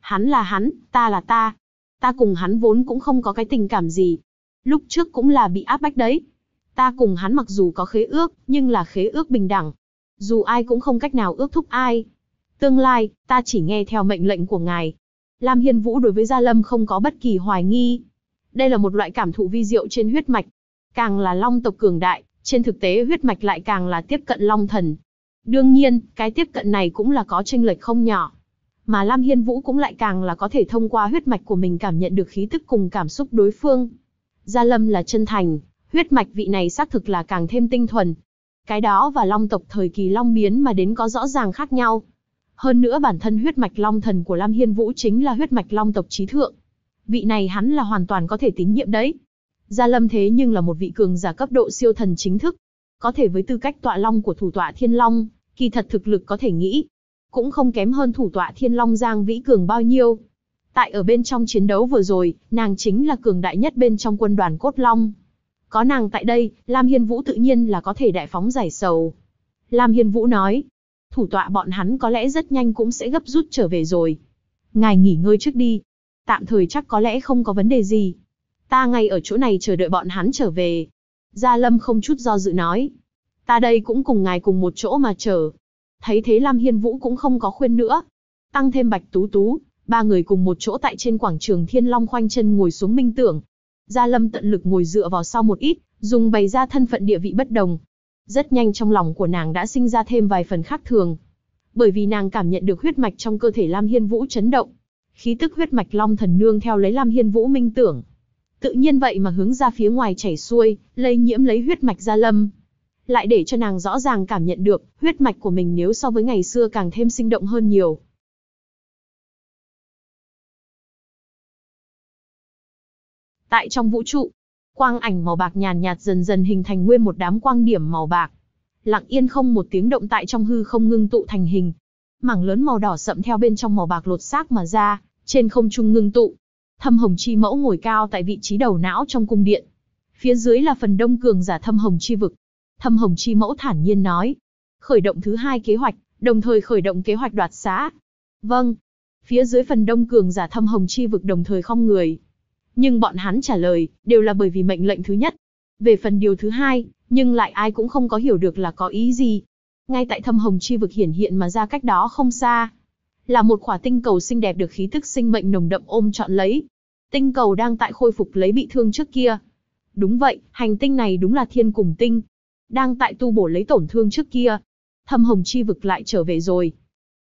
Hắn là hắn, ta là ta. Ta cùng hắn vốn cũng không có cái tình cảm gì. Lúc trước cũng là bị áp bách đấy. Ta cùng hắn mặc dù có khế ước, nhưng là khế ước bình đẳng. Dù ai cũng không cách nào ước thúc ai. Tương lai, ta chỉ nghe theo mệnh lệnh của ngài. Lam Hiên Vũ đối với Gia Lâm không có bất kỳ hoài nghi. Đây là một loại cảm thụ vi diệu trên huyết mạch. Càng là long tộc cường đại, trên thực tế huyết mạch lại càng là tiếp cận long thần. Đương nhiên, cái tiếp cận này cũng là có chênh lệch không nhỏ. Mà Lam Hiên Vũ cũng lại càng là có thể thông qua huyết mạch của mình cảm nhận được khí tức cùng cảm xúc đối phương. Gia Lâm là chân thành, huyết mạch vị này xác thực là càng thêm tinh thuần. Cái đó và long tộc thời kỳ long biến mà đến có rõ ràng khác nhau. Hơn nữa bản thân huyết mạch long thần của Lam Hiên Vũ chính là huyết mạch long tộc chí thượng. Vị này hắn là hoàn toàn có thể tín nhiệm đấy. Gia Lâm thế nhưng là một vị cường giả cấp độ siêu thần chính thức. Có thể với tư cách tọa long của thủ tọa Thiên Long, kỳ thật thực lực có thể nghĩ. Cũng không kém hơn thủ tọa Thiên Long Giang Vĩ Cường bao nhiêu. Tại ở bên trong chiến đấu vừa rồi, nàng chính là cường đại nhất bên trong quân đoàn Cốt Long. Có nàng tại đây, Lam Hiên Vũ tự nhiên là có thể đại phóng giải sầu. Lam Hiên Vũ nói, thủ tọa bọn hắn có lẽ rất nhanh cũng sẽ gấp rút trở về rồi. Ngài nghỉ ngơi trước đi. Tạm thời chắc có lẽ không có vấn đề gì. Ta ngay ở chỗ này chờ đợi bọn hắn trở về. Gia Lâm không chút do dự nói. Ta đây cũng cùng ngài cùng một chỗ mà chờ. Thấy thế Lam Hiên Vũ cũng không có khuyên nữa. Tăng thêm Bạch Tú Tú, ba người cùng một chỗ tại trên quảng trường Thiên Long khoanh chân ngồi xuống minh tưởng. Gia Lâm tận lực ngồi dựa vào sau một ít, dùng bày ra thân phận địa vị bất đồng. Rất nhanh trong lòng của nàng đã sinh ra thêm vài phần khác thường. Bởi vì nàng cảm nhận được huyết mạch trong cơ thể Lam Hiên Vũ chấn động. Khí tức huyết mạch long thần nương theo lấy Lam Hiên Vũ minh tưởng. Tự nhiên vậy mà hướng ra phía ngoài chảy xuôi, lây nhiễm lấy huyết mạch Gia Lâm. Lại để cho nàng rõ ràng cảm nhận được, huyết mạch của mình nếu so với ngày xưa càng thêm sinh động hơn nhiều. Tại trong vũ trụ, quang ảnh màu bạc nhàn nhạt dần dần hình thành nguyên một đám quang điểm màu bạc. Lặng yên không một tiếng động tại trong hư không ngưng tụ thành hình. Mảng lớn màu đỏ sậm theo bên trong màu bạc lột xác mà ra, trên không trung ngưng tụ. Thâm Hồng Chi Mẫu ngồi cao tại vị trí đầu não trong cung điện. Phía dưới là phần đông cường giả Thâm Hồng Chi vực. Thâm Hồng Chi Mẫu thản nhiên nói. Khởi động thứ 2 kế hoạch, đồng thời khởi động kế hoạch đoạt xá. Vâng. Phía dưới phần đông cường giả Thâm Hồng Chi vực đồng thời khom người. Nhưng bọn hắn trả lời, đều là bởi vì mệnh lệnh thứ nhất. Về phần điều thứ 2, nhưng lại ai cũng không có hiểu được là có ý gì. Ngay tại Thâm Hồng Chi vực hiển hiện mà ra cách đó không xa. Là một khỏa tinh cầu xinh đẹp được khí tức sinh mệnh nồng đậm ôm trọn lấy. Tinh cầu đang tại khôi phục lấy bị thương trước kia. Đúng vậy, hành tinh này đúng là Thiên Cùng Tinh. Đang tại tu bổ lấy tổn thương trước kia. Thâm Hồng Chi vực lại trở về rồi.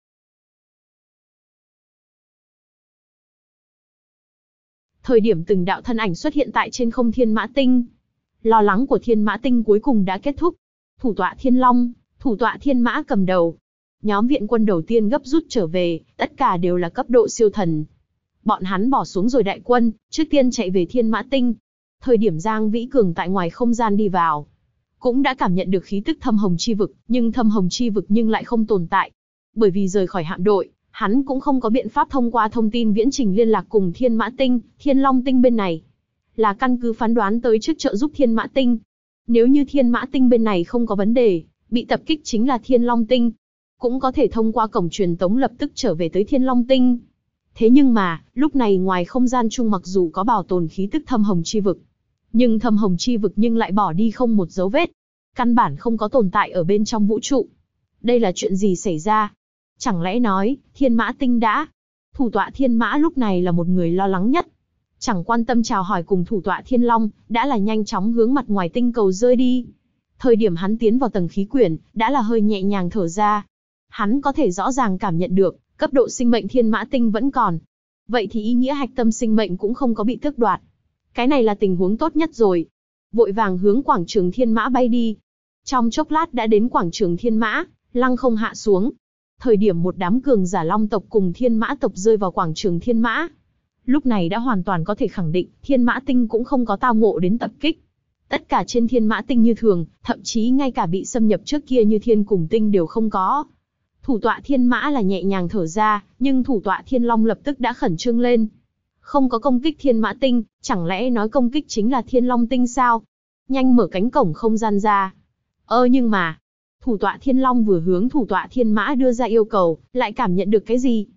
Thời điểm từng đạo thân ảnh xuất hiện tại trên không Thiên Mã Tinh. Lo lắng của Thiên Mã Tinh cuối cùng đã kết thúc. Thủ tọa Thiên Long, thủ tọa Thiên Mã cầm đầu. Nhóm viện quân đầu tiên gấp rút trở về, tất cả đều là cấp độ siêu thần. Bọn hắn bỏ xuống rồi đại quân, trước tiên chạy về Thiên Mã Tinh. Thời điểm Giang Vĩ Cường tại ngoài không gian đi vào, cũng đã cảm nhận được khí tức Thâm Hồng Chi vực, nhưng Thâm Hồng Chi vực nhưng lại không tồn tại. Bởi vì rời khỏi hạm đội, hắn cũng không có biện pháp thông qua thông tin viễn trình liên lạc cùng Thiên Mã Tinh, Thiên Long Tinh bên này. Là căn cứ phán đoán tới trước trợ giúp Thiên Mã Tinh. Nếu như Thiên Mã Tinh bên này không có vấn đề, bị tập kích chính là Thiên Long Tinh. Cũng có thể thông qua cổng truyền tống lập tức trở về tới Thiên Long Tinh. Thế nhưng mà, lúc này ngoài không gian chung mặc dù có bảo tồn khí tức Thâm Hồng Chi vực, nhưng Thâm Hồng Chi vực nhưng lại bỏ đi không một dấu vết. Căn bản không có tồn tại ở bên trong vũ trụ. Đây là chuyện gì xảy ra? Chẳng lẽ nói, Thiên Mã Tinh đã... Thủ tọa Thiên Mã lúc này là một người lo lắng nhất. Chẳng quan tâm chào hỏi cùng thủ tọa Thiên Long, đã là nhanh chóng hướng mặt ngoài tinh cầu rơi đi. Thời điểm hắn tiến vào tầng khí quyển, đã là hơi nhẹ nhàng thở ra. Hắn có thể rõ ràng cảm nhận được, cấp độ sinh mệnh Thiên Mã Tinh vẫn còn. Vậy thì ý nghĩa hạch tâm sinh mệnh cũng không có bị tước đoạt. Cái này là tình huống tốt nhất rồi. Vội vàng hướng quảng trường Thiên Mã bay đi. Trong chốc lát đã đến quảng trường Thiên Mã, lăng không hạ xuống. Thời điểm một đám cường giả Long tộc cùng Thiên Mã tộc rơi vào quảng trường Thiên Mã. Lúc này đã hoàn toàn có thể khẳng định, Thiên Mã Tinh cũng không có tao ngộ đến tập kích. Tất cả trên Thiên Mã Tinh như thường, thậm chí ngay cả bị xâm nhập trước kia như Thiên Cùng Tinh đều không có. Thủ tọa Thiên Mã là nhẹ nhàng thở ra, nhưng thủ tọa Thiên Long lập tức đã khẩn trương lên. Không có công kích Thiên Mã Tinh, chẳng lẽ nói công kích chính là Thiên Long Tinh sao? Nhanh mở cánh cổng không gian ra. Nhưng mà, thủ tọa Thiên Long vừa hướng thủ tọa Thiên Mã đưa ra yêu cầu, lại cảm nhận được cái gì?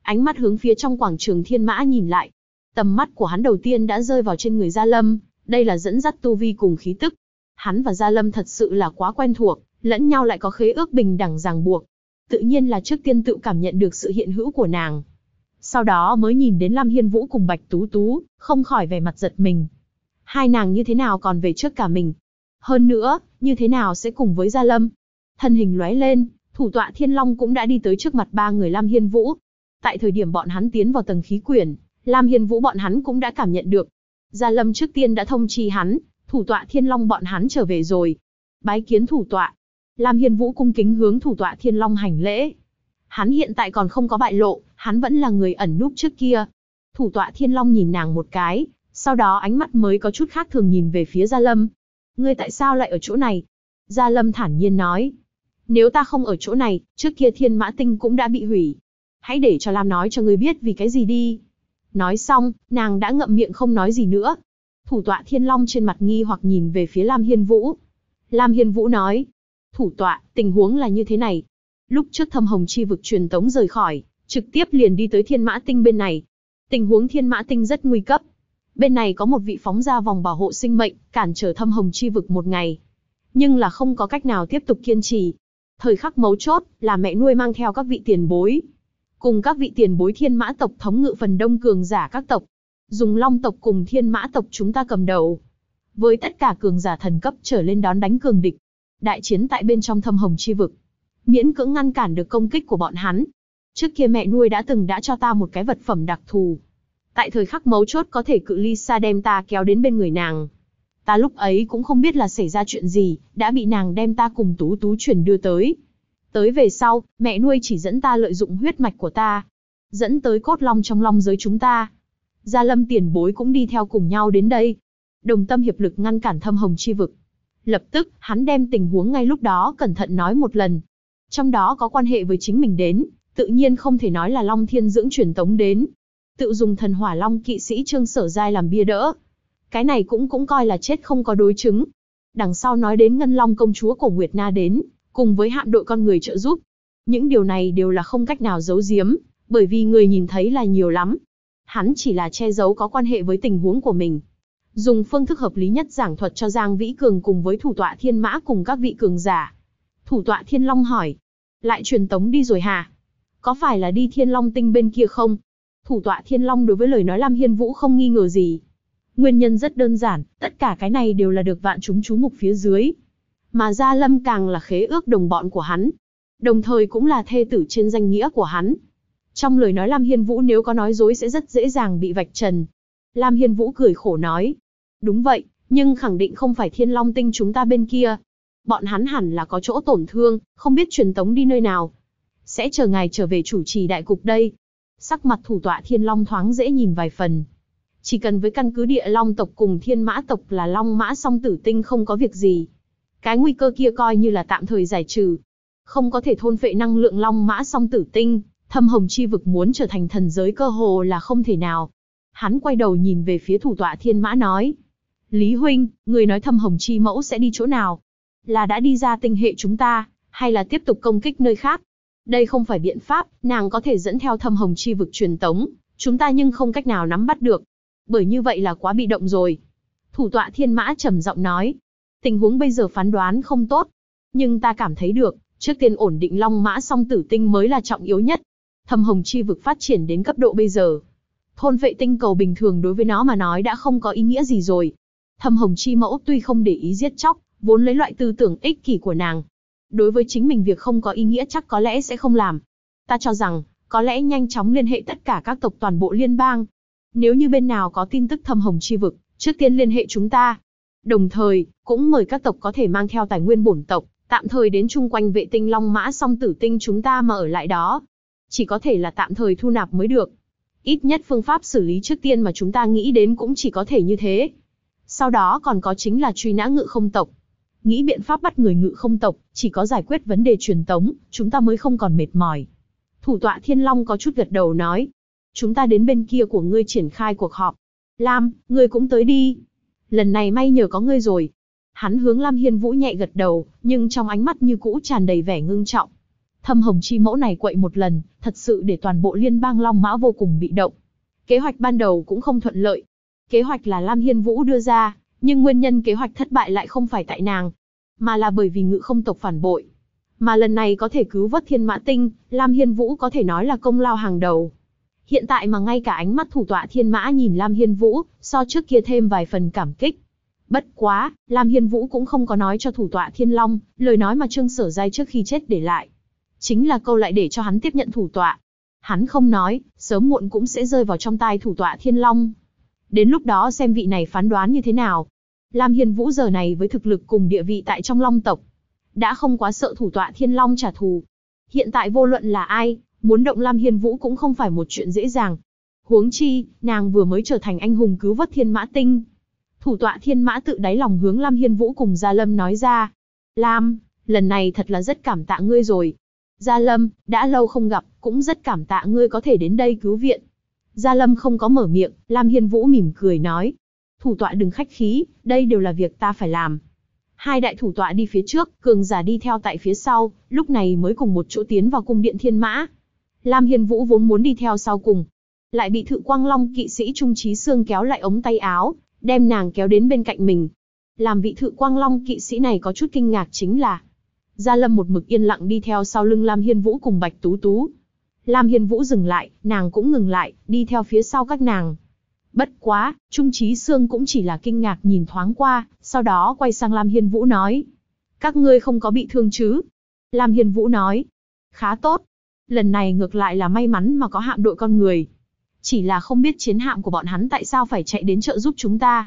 Ánh mắt hướng phía trong quảng trường Thiên Mã nhìn lại. Tầm mắt của hắn đầu tiên đã rơi vào trên người Gia Lâm, đây là dẫn dắt tu vi cùng khí tức. Hắn và Gia Lâm thật sự là quá quen thuộc, lẫn nhau lại có khế ước bình đẳng ràng buộc. Tự nhiên là trước tiên tự cảm nhận được sự hiện hữu của nàng. Sau đó mới nhìn đến Lam Hiên Vũ cùng Bạch Tú Tú, không khỏi vẻ mặt giật mình. Hai nàng như thế nào còn về trước cả mình? Hơn nữa, như thế nào sẽ cùng với Gia Lâm? Thân hình lóe lên, thủ tọa Thiên Long cũng đã đi tới trước mặt ba người Lam Hiên Vũ. Tại thời điểm bọn hắn tiến vào tầng khí quyển, Lam Hiên Vũ bọn hắn cũng đã cảm nhận được. Gia Lâm trước tiên đã thông chi hắn, thủ tọa Thiên Long bọn hắn trở về rồi. Bái kiến thủ tọa. Lam Hiên Vũ cung kính hướng thủ tọa Thiên Long hành lễ. Hắn hiện tại còn không có bại lộ, hắn vẫn là người ẩn núp trước kia. Thủ tọa Thiên Long nhìn nàng một cái, sau đó ánh mắt mới có chút khác thường nhìn về phía Gia Lâm. Ngươi tại sao lại ở chỗ này? Gia Lâm thản nhiên nói. Nếu ta không ở chỗ này, trước kia Thiên Mã Tinh cũng đã bị hủy. Hãy để cho Lam nói cho ngươi biết vì cái gì đi. Nói xong, nàng đã ngậm miệng không nói gì nữa. Thủ tọa Thiên Long trên mặt nghi hoặc nhìn về phía Lam Hiên Vũ. Lam Hiên Vũ nói. Thủ tọa, tình huống là như thế này. Lúc trước Thâm Hồng Chi vực truyền tống rời khỏi, trực tiếp liền đi tới Thiên Mã Tinh bên này. Tình huống Thiên Mã Tinh rất nguy cấp. Bên này có một vị phóng ra vòng bảo hộ sinh mệnh, cản trở Thâm Hồng Chi vực một ngày. Nhưng là không có cách nào tiếp tục kiên trì. Thời khắc mấu chốt, là mẹ nuôi mang theo các vị tiền bối. Cùng các vị tiền bối Thiên Mã tộc thống ngự phần đông cường giả các tộc. Dùng Long tộc cùng Thiên Mã tộc chúng ta cầm đầu. Với tất cả cường giả thần cấp trở lên đón đánh cường địch. Đại chiến tại bên trong Thâm Hồng Chi vực. Miễn cưỡng ngăn cản được công kích của bọn hắn. Trước kia mẹ nuôi đã cho ta một cái vật phẩm đặc thù. Tại thời khắc mấu chốt có thể cự ly xa đem ta kéo đến bên người nàng. Ta lúc ấy cũng không biết là xảy ra chuyện gì, đã bị nàng đem ta cùng Tú Tú chuyển đưa tới. Tới về sau, mẹ nuôi chỉ dẫn ta lợi dụng huyết mạch của ta. Dẫn tới cốt long trong long giới chúng ta. Gia Lâm tiền bối cũng đi theo cùng nhau đến đây. Đồng tâm hiệp lực ngăn cản Thâm Hồng Chi vực. Lập tức, hắn đem tình huống ngay lúc đó cẩn thận nói một lần. Trong đó có quan hệ với chính mình đến, tự nhiên không thể nói là Long Thiên Dưỡng truyền tống đến. Tự dùng thần hỏa long kỵ sĩ Trương Sở Giai làm bia đỡ. Cái này cũng coi là chết không có đối chứng. Đằng sau nói đến Ngân Long công chúa Cổ Nguyệt Na đến, cùng với hạm đội con người trợ giúp. Những điều này đều là không cách nào giấu giếm, bởi vì người nhìn thấy là nhiều lắm. Hắn chỉ là che giấu có quan hệ với tình huống của mình. Dùng phương thức hợp lý nhất giảng thuật cho Giang Vĩ Cường cùng với thủ tọa Thiên Mã cùng các vị cường giả. Thủ tọa Thiên Long hỏi. Lại truyền tống đi rồi hả? Có phải là đi Thiên Long Tinh bên kia không? Thủ tọa Thiên Long đối với lời nói Lam Hiên Vũ không nghi ngờ gì. Nguyên nhân rất đơn giản, tất cả cái này đều là được vạn chúng chú mục phía dưới. Mà Gia Lâm càng là khế ước đồng bọn của hắn. Đồng thời cũng là thê tử trên danh nghĩa của hắn. Trong lời nói Lam Hiên Vũ nếu có nói dối sẽ rất dễ dàng bị vạch trần. Lam Hiên Vũ cười khổ nói. Đúng vậy, nhưng khẳng định không phải Thiên Long Tinh chúng ta bên kia. Bọn hắn hẳn là có chỗ tổn thương, không biết truyền tống đi nơi nào. Sẽ chờ ngài trở về chủ trì đại cục đây. Sắc mặt thủ tọa Thiên Long thoáng dễ nhìn vài phần. Chỉ cần với căn cứ địa Long tộc cùng Thiên Mã tộc là Long Mã Song Tử Tinh không có việc gì. Cái nguy cơ kia coi như là tạm thời giải trừ. Không có thể thôn phệ năng lượng Long Mã Song Tử Tinh, Thâm Hồng Chi vực muốn trở thành thần giới cơ hồ là không thể nào. Hắn quay đầu nhìn về phía thủ tọa Thiên Mã nói. Lý huynh, người nói Thâm Hồng Chi mẫu sẽ đi chỗ nào? Là đã đi ra tinh hệ chúng ta, hay là tiếp tục công kích nơi khác? Đây không phải biện pháp, nàng có thể dẫn theo Thâm Hồng Chi vực truyền tống, chúng ta nhưng không cách nào nắm bắt được. Bởi như vậy là quá bị động rồi. Thủ tọa Thiên Mã trầm giọng nói. Tình huống bây giờ phán đoán không tốt. Nhưng ta cảm thấy được, trước tiên ổn định Long Mã Song Tử Tinh mới là trọng yếu nhất. Thâm Hồng Chi vực phát triển đến cấp độ bây giờ. Thôn vệ tinh cầu bình thường đối với nó mà nói đã không có ý nghĩa gì rồi. Thâm Hồng Chi mẫu tuy không để ý giết chóc, vốn lấy loại tư tưởng ích kỷ của nàng. Đối với chính mình việc không có ý nghĩa chắc có lẽ sẽ không làm. Ta cho rằng, có lẽ nhanh chóng liên hệ tất cả các tộc toàn bộ liên bang. Nếu như bên nào có tin tức Thâm Hồng Chi vực, trước tiên liên hệ chúng ta. Đồng thời, cũng mời các tộc có thể mang theo tài nguyên bổn tộc, tạm thời đến chung quanh vệ tinh Long Mã Song Tử Tinh chúng ta mà ở lại đó. Chỉ có thể là tạm thời thu nạp mới được. Ít nhất phương pháp xử lý trước tiên mà chúng ta nghĩ đến cũng chỉ có thể như thế. Sau đó còn có chính là truy nã ngự không tộc. Nghĩ biện pháp bắt người ngự không tộc, chỉ có giải quyết vấn đề truyền tống, chúng ta mới không còn mệt mỏi. Thủ tọa Thiên Long có chút gật đầu nói. Chúng ta đến bên kia của ngươi triển khai cuộc họp. Lam, ngươi cũng tới đi. Lần này may nhờ có ngươi rồi. Hắn hướng Lam Hiên Vũ nhẹ gật đầu, nhưng trong ánh mắt như cũ tràn đầy vẻ ngưng trọng. Thâm Hồng Chi Mẫu này quậy một lần, thật sự để toàn bộ liên bang Long Mã vô cùng bị động. Kế hoạch ban đầu cũng không thuận lợi. Kế hoạch là Lam Hiên Vũ đưa ra, nhưng nguyên nhân kế hoạch thất bại lại không phải tại nàng, mà là bởi vì Ngự Không tộc phản bội. Mà lần này có thể cứu vớt Thiên Mã Tinh, Lam Hiên Vũ có thể nói là công lao hàng đầu. Hiện tại mà ngay cả ánh mắt thủ tọa Thiên Mã nhìn Lam Hiên Vũ, so trước kia thêm vài phần cảm kích. Bất quá, Lam Hiên Vũ cũng không có nói cho thủ tọa Thiên Long, lời nói mà Trương Sở Giai trước khi chết để lại. Chính là câu lại để cho hắn tiếp nhận thủ tọa. Hắn không nói, sớm muộn cũng sẽ rơi vào trong tai thủ tọa Thiên Long. Đến lúc đó xem vị này phán đoán như thế nào. Lam Hiên Vũ giờ này với thực lực cùng địa vị tại trong Long tộc, đã không quá sợ thủ tọa Thiên Long trả thù. Hiện tại vô luận là ai, muốn động Lam Hiên Vũ cũng không phải một chuyện dễ dàng. Huống chi, nàng vừa mới trở thành anh hùng cứu vớt Thiên Mã Tinh. Thủ tọa Thiên Mã tự đáy lòng hướng Lam Hiên Vũ cùng Gia Lâm nói ra. Lam, lần này thật là rất cảm tạ ngươi rồi. Gia Lâm, đã lâu không gặp, cũng rất cảm tạ ngươi có thể đến đây cứu viện. Gia Lâm không có mở miệng, Lam Hiên Vũ mỉm cười nói. Thủ tọa đừng khách khí, đây đều là việc ta phải làm. Hai đại thủ tọa đi phía trước, cường giả đi theo tại phía sau, lúc này mới cùng một chỗ tiến vào cung điện Thiên Mã. Lam Hiên Vũ vốn muốn đi theo sau cùng, lại bị Thự Quang Long kỵ sĩ Trung Chí Sương kéo lại ống tay áo, đem nàng kéo đến bên cạnh mình. Làm vị Thự Quang Long kỵ sĩ này có chút kinh ngạc chính là, Gia Lâm một mực yên lặng đi theo sau lưng Lam Hiên Vũ cùng Bạch Tú Tú. Lam Hiên Vũ dừng lại, nàng cũng ngừng lại, đi theo phía sau các nàng. Bất quá, Trung Chí Sương cũng chỉ là kinh ngạc nhìn thoáng qua, sau đó quay sang Lam Hiên Vũ nói. Các ngươi không có bị thương chứ? Lam Hiên Vũ nói. Khá tốt. Lần này ngược lại là may mắn mà có hạm đội con người. Chỉ là không biết chiến hạm của bọn hắn tại sao phải chạy đến trợ giúp chúng ta.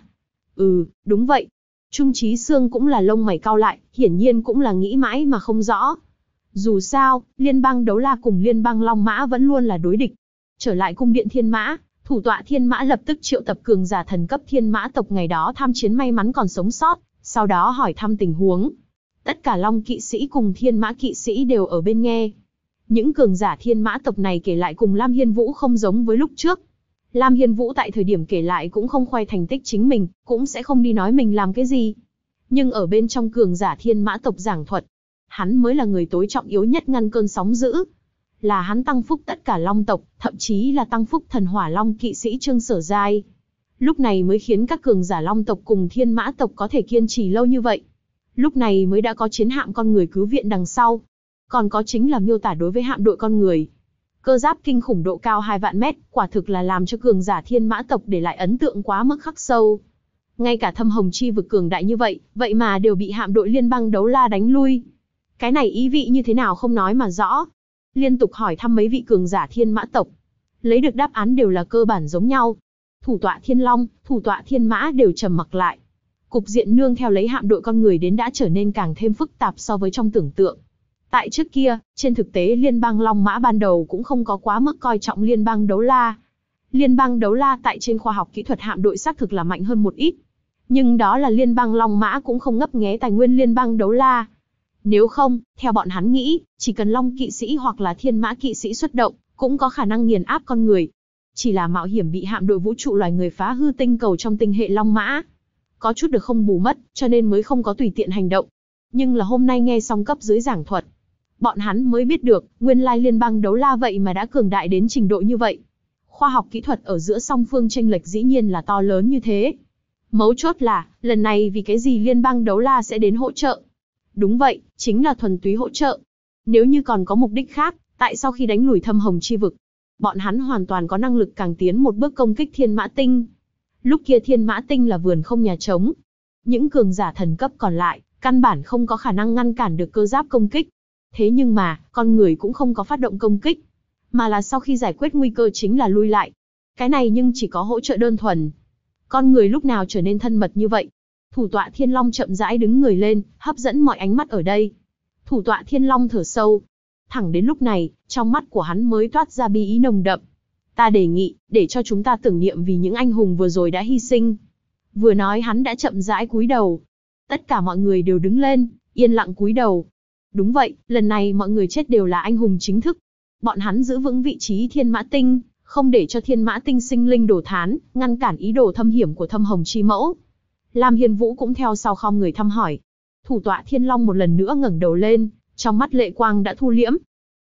Đúng vậy. Trung Chí Sương cũng là lông mày cau lại, hiển nhiên cũng là nghĩ mãi mà không rõ. Dù sao, Liên bang Đấu La cùng Liên bang Long Mã vẫn luôn là đối địch. Trở lại cung điện Thiên Mã, thủ tọa Thiên Mã lập tức triệu tập cường giả thần cấp Thiên Mã tộc ngày đó tham chiến may mắn còn sống sót, sau đó hỏi thăm tình huống. Tất cả Long kỵ sĩ cùng Thiên Mã kỵ sĩ đều ở bên nghe. Những cường giả Thiên Mã tộc này kể lại cùng Lam Hiên Vũ không giống với lúc trước. Lam Hiên Vũ tại thời điểm kể lại cũng không khoe thành tích chính mình, cũng sẽ không đi nói mình làm cái gì. Nhưng ở bên trong cường giả Thiên Mã tộc giảng thuật, hắn mới là người tối trọng yếu nhất ngăn cơn sóng dữ. Là hắn tăng phúc tất cả Long tộc, thậm chí là tăng phúc thần hỏa Long kỵ sĩ Trương Sở Giai. Lúc này mới khiến các cường giả Long tộc cùng Thiên Mã tộc có thể kiên trì lâu như vậy. Lúc này mới đã có chiến hạm con người cứu viện đằng sau. Còn có chính là miêu tả đối với hạm đội con người. Cơ giáp kinh khủng độ cao 2 vạn mét, quả thực là làm cho cường giả Thiên Mã tộc để lại ấn tượng quá mức khắc sâu. Ngay cả Thâm Hồng Chi vực cường đại như vậy, vậy mà đều bị hạm đội Liên bang Đấu La đánh lui. Cái này ý vị như thế nào không nói mà rõ. Liên tục hỏi thăm mấy vị cường giả Thiên Mã tộc, lấy được đáp án đều là cơ bản giống nhau. Thủ tọa Thiên Long, thủ tọa Thiên Mã đều trầm mặc lại. Cục diện nương theo lấy hạm đội con người đến đã trở nên càng thêm phức tạp so với trong tưởng tượng. Tại trước kia, trên thực tế Liên bang Long Mã ban đầu cũng không có quá mức coi trọng Liên bang Đấu La. Liên bang Đấu La tại trên khoa học kỹ thuật hạm đội xác thực là mạnh hơn một ít. Nhưng đó là Liên bang Long Mã cũng không ngấp nghé tài nguyên Liên bang Đấu La. Nếu không, theo bọn hắn nghĩ, chỉ cần Long kỵ sĩ hoặc là Thiên Mã kỵ sĩ xuất động, cũng có khả năng nghiền áp con người. Chỉ là mạo hiểm bị hạm đội vũ trụ loài người phá hư tinh cầu trong tinh hệ Long Mã. Có chút được không bù mất, cho nên mới không có tùy tiện hành động. Nhưng là hôm nay nghe xong cấp dưới giảng thuật, bọn hắn mới biết được, nguyên lai Liên bang Đấu La vậy mà đã cường đại đến trình độ như vậy. Khoa học kỹ thuật ở giữa song phương chênh lệch dĩ nhiên là to lớn như thế. Mấu chốt là, lần này vì cái gì Liên bang Đấu La sẽ đến hỗ trợ? Đúng vậy, chính là thuần túy hỗ trợ. Nếu như còn có mục đích khác, tại sao khi đánh lùi Thâm Hồng Chi vực, bọn hắn hoàn toàn có năng lực càng tiến một bước công kích Thiên Mã Tinh. Lúc kia Thiên Mã Tinh là vườn không nhà trống. Những cường giả thần cấp còn lại, căn bản không có khả năng ngăn cản được cơ giáp công kích. Thế nhưng mà, con người cũng không có phát động công kích, mà là sau khi giải quyết nguy cơ chính là lui lại. Cái này nhưng chỉ có hỗ trợ đơn thuần. Con người lúc nào trở nên thân mật như vậy? Thủ tọa Thiên Long chậm rãi đứng người lên, hấp dẫn mọi ánh mắt ở đây. Thủ tọa Thiên Long thở sâu. Thẳng đến lúc này, trong mắt của hắn mới toát ra bi ý nồng đậm. Ta đề nghị, để cho chúng ta tưởng niệm vì những anh hùng vừa rồi đã hy sinh. Vừa nói hắn đã chậm rãi cúi đầu. Tất cả mọi người đều đứng lên, yên lặng cúi đầu. Đúng vậy, lần này mọi người chết đều là anh hùng chính thức. Bọn hắn giữ vững vị trí Thiên Mã Tinh, không để cho Thiên Mã Tinh sinh linh đổ thán, ngăn cản ý đồ thâm hiểm của Thâm Hồng Chi Mẫu. Lam Hiên Vũ cũng theo sau khom người thăm hỏi. Thủ tọa Thiên Long một lần nữa ngẩng đầu lên, trong mắt lệ quang đã thu liễm.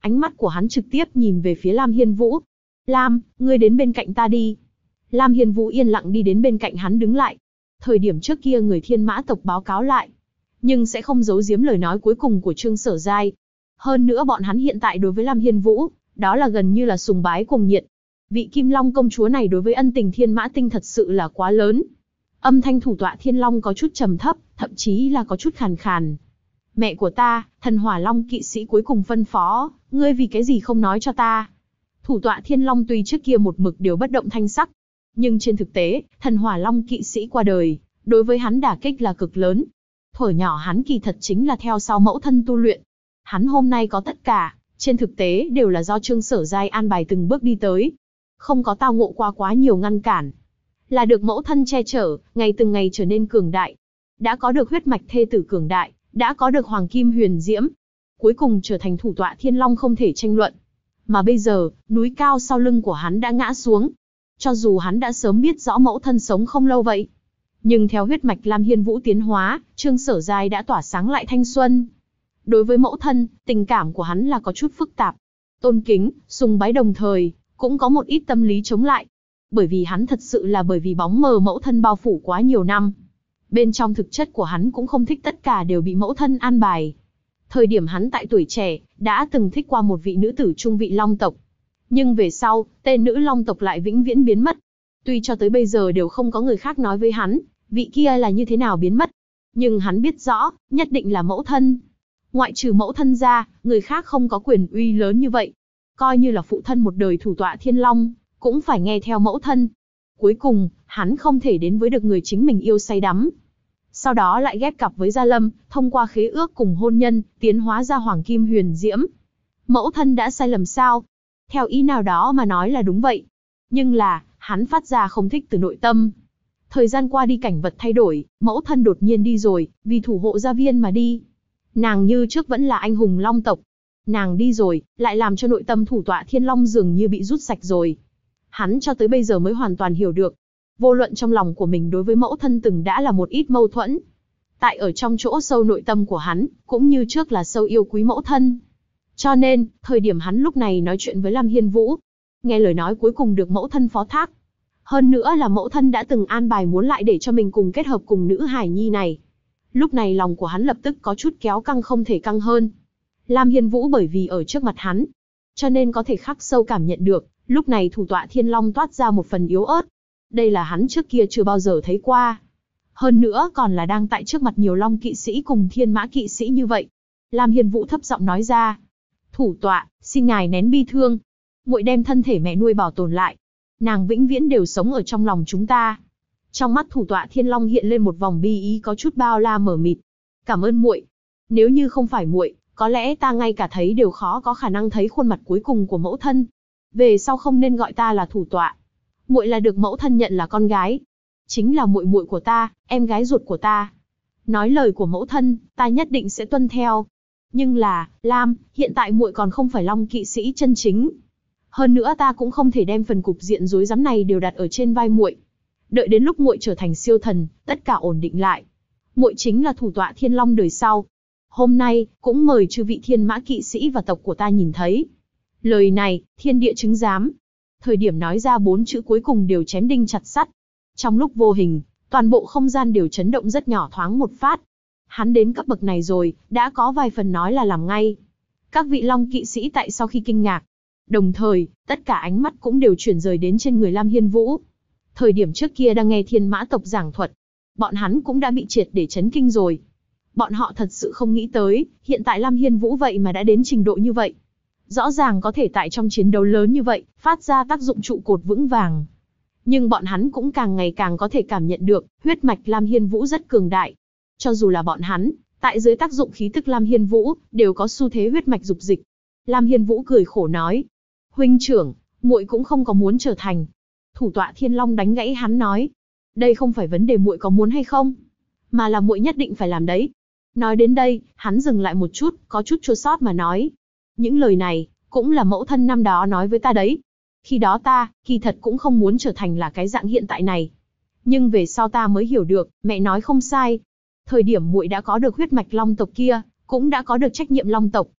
Ánh mắt của hắn trực tiếp nhìn về phía Lam Hiên Vũ. Lam, ngươi đến bên cạnh ta đi. Lam Hiên Vũ yên lặng đi đến bên cạnh hắn đứng lại. Thời điểm trước kia người Thiên Mã tộc báo cáo lại, nhưng sẽ không giấu giếm lời nói cuối cùng của Trương Sở Giai. Hơn nữa bọn hắn hiện tại đối với Lam Hiên Vũ, đó là gần như là sùng bái cuồng nhiệt. Vị Kim Long công chúa này đối với ân tình Thiên Mã tinh thật sự là quá lớn. Âm thanh thủ tọa Thiên Long có chút trầm thấp, thậm chí là có chút khàn khàn. Mẹ của ta, Thần Hỏa Long kỵ sĩ cuối cùng phân phó, ngươi vì cái gì không nói cho ta? Thủ tọa Thiên Long tuy trước kia một mực đều bất động thanh sắc, nhưng trên thực tế, Thần Hỏa Long kỵ sĩ qua đời, đối với hắn đả kích là cực lớn. Thuở nhỏ hắn kỳ thật chính là theo sau mẫu thân tu luyện. Hắn hôm nay có tất cả, trên thực tế đều là do Trương Sở Giai an bài từng bước đi tới. Không có tao ngộ qua quá nhiều ngăn cản. Là được mẫu thân che chở, ngày từng ngày trở nên cường đại. Đã có được huyết mạch thê tử cường đại, đã có được hoàng kim huyền diễm. Cuối cùng trở thành thủ tọa Thiên Long không thể tranh luận. Mà bây giờ, núi cao sau lưng của hắn đã ngã xuống. Cho dù hắn đã sớm biết rõ mẫu thân sống không lâu vậy, nhưng theo huyết mạch Lam Hiên Vũ tiến hóa, Trương Sở Giai đã tỏa sáng lại thanh xuân. Đối với mẫu thân, tình cảm của hắn là có chút phức tạp. Tôn kính, sùng bái đồng thời, cũng có một ít tâm lý chống lại. Bởi vì hắn thật sự là bởi vì bóng mờ mẫu thân bao phủ quá nhiều năm. Bên trong thực chất của hắn cũng không thích tất cả đều bị mẫu thân an bài. Thời điểm hắn tại tuổi trẻ, đã từng thích qua một vị nữ tử trung vị Long tộc. Nhưng về sau, tên nữ Long tộc lại vĩnh viễn biến mất. Tuy cho tới bây giờ đều không có người khác nói với hắn, vị kia là như thế nào biến mất. Nhưng hắn biết rõ, nhất định là mẫu thân. Ngoại trừ mẫu thân ra, người khác không có quyền uy lớn như vậy. Coi như là phụ thân một đời thủ tọa Thiên Long, cũng phải nghe theo mẫu thân. Cuối cùng, hắn không thể đến với được người chính mình yêu say đắm. Sau đó lại ghép cặp với Gia Lâm, thông qua khế ước cùng hôn nhân, tiến hóa ra hoàng kim huyền diễm. Mẫu thân đã sai lầm sao? Theo ý nào đó mà nói là đúng vậy. Nhưng là, hắn phát ra không thích từ nội tâm. Thời gian qua đi cảnh vật thay đổi, mẫu thân đột nhiên đi rồi, vì thủ hộ gia viên mà đi. Nàng như trước vẫn là anh hùng Long tộc. Nàng đi rồi, lại làm cho nội tâm thủ tọa Thiên Long dường như bị rút sạch rồi. Hắn cho tới bây giờ mới hoàn toàn hiểu được. Vô luận trong lòng của mình đối với mẫu thân từng đã là một ít mâu thuẫn. Tại ở trong chỗ sâu nội tâm của hắn, cũng như trước là sâu yêu quý mẫu thân. Cho nên, thời điểm hắn lúc này nói chuyện với Lam Hiên Vũ, nghe lời nói cuối cùng được mẫu thân phó thác. Hơn nữa là mẫu thân đã từng an bài muốn lại để cho mình cùng kết hợp cùng nữ hải nhi này. Lúc này lòng của hắn lập tức có chút kéo căng không thể căng hơn. Lam Hiên Vũ bởi vì ở trước mặt hắn, cho nên có thể khắc sâu cảm nhận được, lúc này thủ tọa Thiên Long toát ra một phần yếu ớt. Đây là hắn trước kia chưa bao giờ thấy qua. Hơn nữa còn là đang tại trước mặt nhiều Long kỵ sĩ cùng Thiên Mã kỵ sĩ như vậy. Lam Hiên Vũ thấp giọng nói ra. Thủ tọa, xin ngài nén bi thương. Muội đem thân thể mẹ nuôi bảo tồn lại. Nàng vĩnh viễn đều sống ở trong lòng chúng ta. Trong mắt thủ tọa Thiên Long hiện lên một vòng bi ý có chút bao la mờ mịt. Cảm ơn muội. Nếu như không phải muội, có lẽ ta ngay cả thấy đều khó có khả năng thấy khuôn mặt cuối cùng của mẫu thân. Về sau không nên gọi ta là thủ tọa. Muội là được mẫu thân nhận là con gái. Chính là muội muội của ta, em gái ruột của ta. Nói lời của mẫu thân, ta nhất định sẽ tuân theo. Nhưng là, Lam, hiện tại muội còn không phải Long kỵ sĩ chân chính. Hơn nữa ta cũng không thể đem phần cục diện rối rắm này đều đặt ở trên vai muội. Đợi đến lúc muội trở thành siêu thần, tất cả ổn định lại. Muội chính là thủ tọa Thiên Long đời sau. Hôm nay, cũng mời chư vị Thiên Mã kỵ sĩ và tộc của ta nhìn thấy. Lời này, thiên địa chứng giám. Thời điểm nói ra 4 chữ cuối cùng đều chém đinh chặt sắt. Trong lúc vô hình, toàn bộ không gian đều chấn động rất nhỏ thoáng một phát. Hắn đến cấp bậc này rồi, đã có vài phần nói là làm ngay. Các vị Long kỵ sĩ tại sau khi kinh ngạc, đồng thời, tất cả ánh mắt cũng đều chuyển rời đến trên người Lam Hiên Vũ. Thời điểm trước kia đang nghe Thiên Mã tộc giảng thuật, bọn hắn cũng đã bị triệt để chấn kinh rồi. Bọn họ thật sự không nghĩ tới, hiện tại Lam Hiên Vũ vậy mà đã đến trình độ như vậy. Rõ ràng có thể tại trong chiến đấu lớn như vậy, phát ra tác dụng trụ cột vững vàng. Nhưng bọn hắn cũng càng ngày càng có thể cảm nhận được, huyết mạch Lam Hiên Vũ rất cường đại. Cho dù là bọn hắn, tại dưới tác dụng khí tức Lam Hiên Vũ, đều có xu thế huyết mạch dục dịch. Lam Hiên Vũ cười khổ nói, huynh trưởng, muội cũng không có muốn trở thành. Thủ tọa Thiên Long đánh gãy hắn nói, đây không phải vấn đề muội có muốn hay không, mà là muội nhất định phải làm đấy. Nói đến đây, hắn dừng lại một chút, có chút chua xót mà nói, những lời này, cũng là mẫu thân năm đó nói với ta đấy. Khi đó ta, kỳ thật cũng không muốn trở thành là cái dạng hiện tại này. Nhưng về sau ta mới hiểu được, mẹ nói không sai. Thời điểm muội đã có được huyết mạch Long tộc kia, cũng đã có được trách nhiệm Long tộc.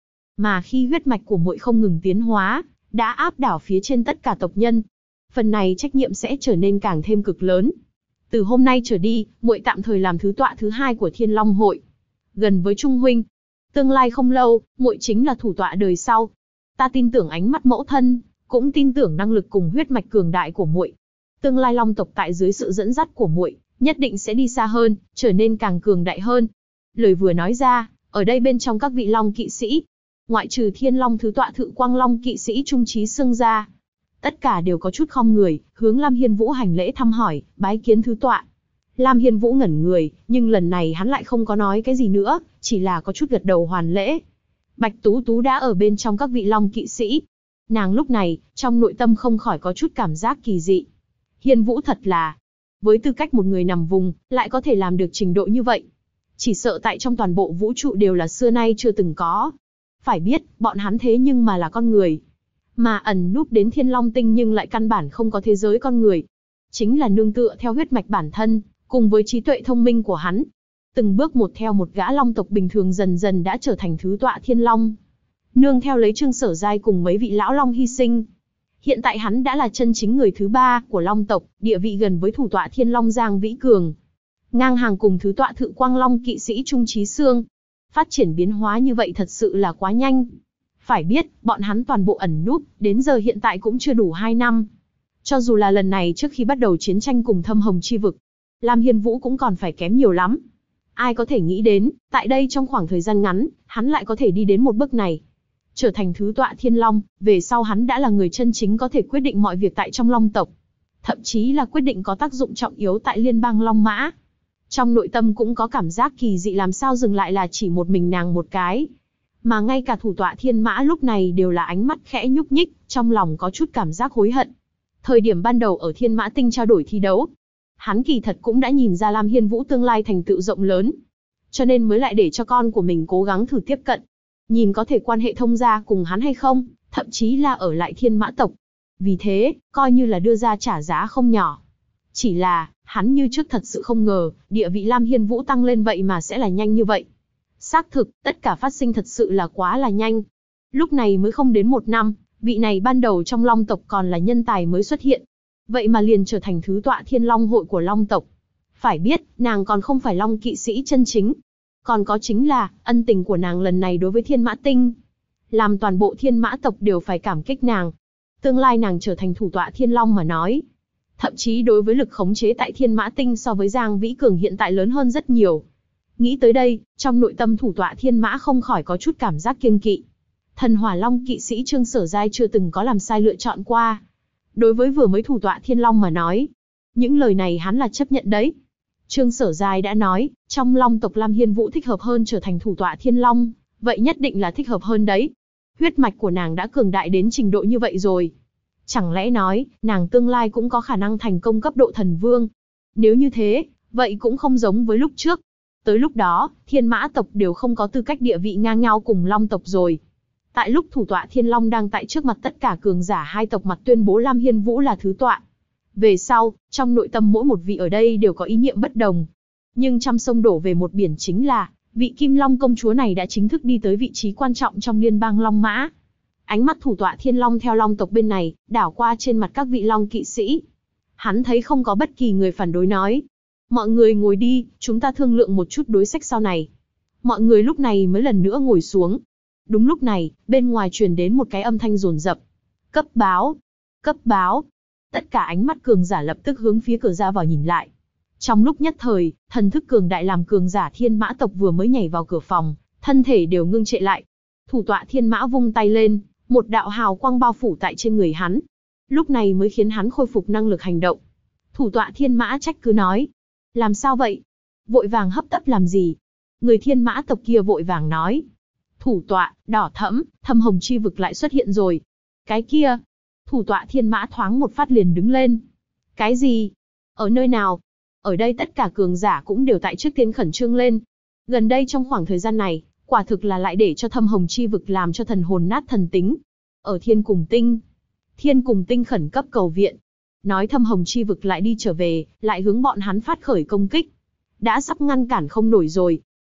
mà khi huyết mạch của muội không ngừng tiến hóa, đã áp đảo phía trên tất cả tộc nhân. Phần này trách nhiệm sẽ trở nên càng thêm cực lớn. Từ hôm nay trở đi, muội tạm thời làm thứ tọa thứ hai của Thiên Long hội, gần với Trung huynh. Tương lai không lâu, muội chính là thủ tọa đời sau. Ta tin tưởng ánh mắt mẫu thân, cũng tin tưởng năng lực cùng huyết mạch cường đại của muội. Tương lai Long tộc tại dưới sự dẫn dắt của muội, nhất định sẽ đi xa hơn, trở nên càng cường đại hơn. Lời vừa nói ra, ở đây bên trong các vị Long kỵ sĩ, ngoại trừ Thiên Long thứ tọa Thự Quang Long kỵ sĩ Trung Chí Xương ra, tất cả đều có chút khom người, hướng Lam Hiên Vũ hành lễ thăm hỏi, bái kiến thứ tọa. Lam Hiên Vũ ngẩn người, nhưng lần này hắn lại không có nói cái gì nữa, chỉ là có chút gật đầu hoàn lễ. Bạch Tú Tú đã ở bên trong các vị Long kỵ sĩ. Nàng lúc này, trong nội tâm không khỏi có chút cảm giác kỳ dị. Hiên Vũ thật là, với tư cách một người nằm vùng, lại có thể làm được trình độ như vậy. Chỉ sợ tại trong toàn bộ vũ trụ đều là xưa nay chưa từng có. Phải biết, bọn hắn thế nhưng mà là con người. Mà ẩn núp đến Thiên Long Tinh nhưng lại căn bản không có thế giới con người. Chính là nương tựa theo huyết mạch bản thân, cùng với trí tuệ thông minh của hắn. Từng bước một theo một gã Long tộc bình thường dần dần đã trở thành thứ tọa Thiên Long. Nương theo lấy Trương Sở Giai cùng mấy vị lão Long hy sinh. Hiện tại hắn đã là chân chính người thứ ba của Long tộc, địa vị gần với thủ tọa Thiên Long Giang Vĩ Cường. Ngang hàng cùng thứ tọa Thự Quang Long kỵ sĩ Trung Chí Xương. Phát triển biến hóa như vậy thật sự là quá nhanh. Phải biết, bọn hắn toàn bộ ẩn núp, đến giờ hiện tại cũng chưa đủ 2 năm. Cho dù là lần này trước khi bắt đầu chiến tranh cùng Thâm Hồng Chi Vực, Lam Hiên Vũ cũng còn phải kém nhiều lắm. Ai có thể nghĩ đến, tại đây trong khoảng thời gian ngắn, hắn lại có thể đi đến một bước này. Trở thành thứ tọa Thiên Long, về sau hắn đã là người chân chính có thể quyết định mọi việc tại trong Long tộc. Thậm chí là quyết định có tác dụng trọng yếu tại liên bang Long Mã. Trong nội tâm cũng có cảm giác kỳ dị làm sao dừng lại là chỉ một mình nàng một cái. Mà ngay cả thủ tọa Thiên Mã lúc này đều là ánh mắt khẽ nhúc nhích, trong lòng có chút cảm giác hối hận. Thời điểm ban đầu ở Thiên Mã Tinh trao đổi thi đấu, hắn kỳ thật cũng đã nhìn ra Lam Hiên Vũ tương lai thành tựu rộng lớn. Cho nên mới lại để cho con của mình cố gắng thử tiếp cận. Nhìn có thể quan hệ thông gia cùng hắn hay không, thậm chí là ở lại Thiên Mã tộc. Vì thế, coi như là đưa ra trả giá không nhỏ. Chỉ là, hắn như trước thật sự không ngờ, địa vị Lam Hiên Vũ tăng lên vậy mà sẽ là nhanh như vậy. Xác thực, tất cả phát sinh thật sự là quá là nhanh. Lúc này mới không đến 1 năm, vị này ban đầu trong Long tộc còn là nhân tài mới xuất hiện. Vậy mà liền trở thành thứ tọa Thiên Long hội của Long tộc. Phải biết, nàng còn không phải Long kỵ sĩ chân chính. Còn có chính là, ân tình của nàng lần này đối với Thiên Mã Tinh. Làm toàn bộ Thiên Mã tộc đều phải cảm kích nàng. Tương lai nàng trở thành thủ tọa Thiên Long mà nói. Thậm chí đối với lực khống chế tại Thiên Mã Tinh so với Giang Vĩ Cường hiện tại lớn hơn rất nhiều. Nghĩ tới đây, trong nội tâm thủ tọa Thiên Mã không khỏi có chút cảm giác kiêng kỵ. Thần Hỏa Long kỵ sĩ Trương Sở Giai chưa từng có làm sai lựa chọn qua. Đối với vừa mới thủ tọa Thiên Long mà nói, những lời này hắn là chấp nhận đấy. Trương Sở Giai đã nói, trong Long tộc Lam Hiên Vũ thích hợp hơn trở thành thủ tọa Thiên Long, vậy nhất định là thích hợp hơn đấy. Huyết mạch của nàng đã cường đại đến trình độ như vậy rồi. Chẳng lẽ nói, nàng tương lai cũng có khả năng thành công cấp độ thần vương? Nếu như thế, vậy cũng không giống với lúc trước. Tới lúc đó, Thiên Mã tộc đều không có tư cách địa vị ngang nhau cùng Long tộc rồi. Tại lúc thủ tọa Thiên Long đang tại trước mặt tất cả cường giả hai tộc mặt tuyên bố Lam Hiên Vũ là thứ tọa. Về sau, trong nội tâm mỗi một vị ở đây đều có ý niệm bất đồng. Nhưng trăm sông đổ về một biển chính là, vị Kim Long công chúa này đã chính thức đi tới vị trí quan trọng trong liên bang Long Mã. Ánh mắt thủ tọa Thiên Long theo Long tộc bên này, đảo qua trên mặt các vị Long kỵ sĩ. Hắn thấy không có bất kỳ người phản đối nói. Mọi người ngồi đi, chúng ta thương lượng một chút đối sách sau này. Mọi người lúc này mới lần nữa ngồi xuống. Đúng lúc này, bên ngoài truyền đến một cái âm thanh dồn dập. Cấp báo! Cấp báo! Tất cả ánh mắt cường giả lập tức hướng phía cửa ra vào nhìn lại. Trong lúc nhất thời, thần thức cường đại làm cường giả Thiên Mã tộc vừa mới nhảy vào cửa phòng, thân thể đều ngưng trệ lại. Thủ tọa Thiên Mã vung tay lên, một đạo hào quang bao phủ tại trên người hắn. Lúc này mới khiến hắn khôi phục năng lực hành động. Thủ tọa Thiên Mã trách cứ nói. Làm sao vậy? Vội vàng hấp tấp làm gì? Người Thiên Mã tộc kia vội vàng nói. Thủ tọa, đỏ thẫm, Thâm Hồng Chi Vực lại xuất hiện rồi. Cái kia. Thủ tọa Thiên Mã thoáng một phát liền đứng lên. Cái gì? Ở nơi nào? Ở đây tất cả cường giả cũng đều tại trước tiên khẩn trương lên. Gần đây trong khoảng thời gian này, quả thực là lại để cho Thâm Hồng Chi Vực làm cho thần hồn nát thần tính. Ở Thiên Cùng Tinh, Thiên Cùng Tinh khẩn cấp cầu viện. Nói Thâm Hồng Chi Vực lại đi trở về, lại hướng bọn hắn phát khởi công kích. Đã sắp ngăn cản không nổi rồi.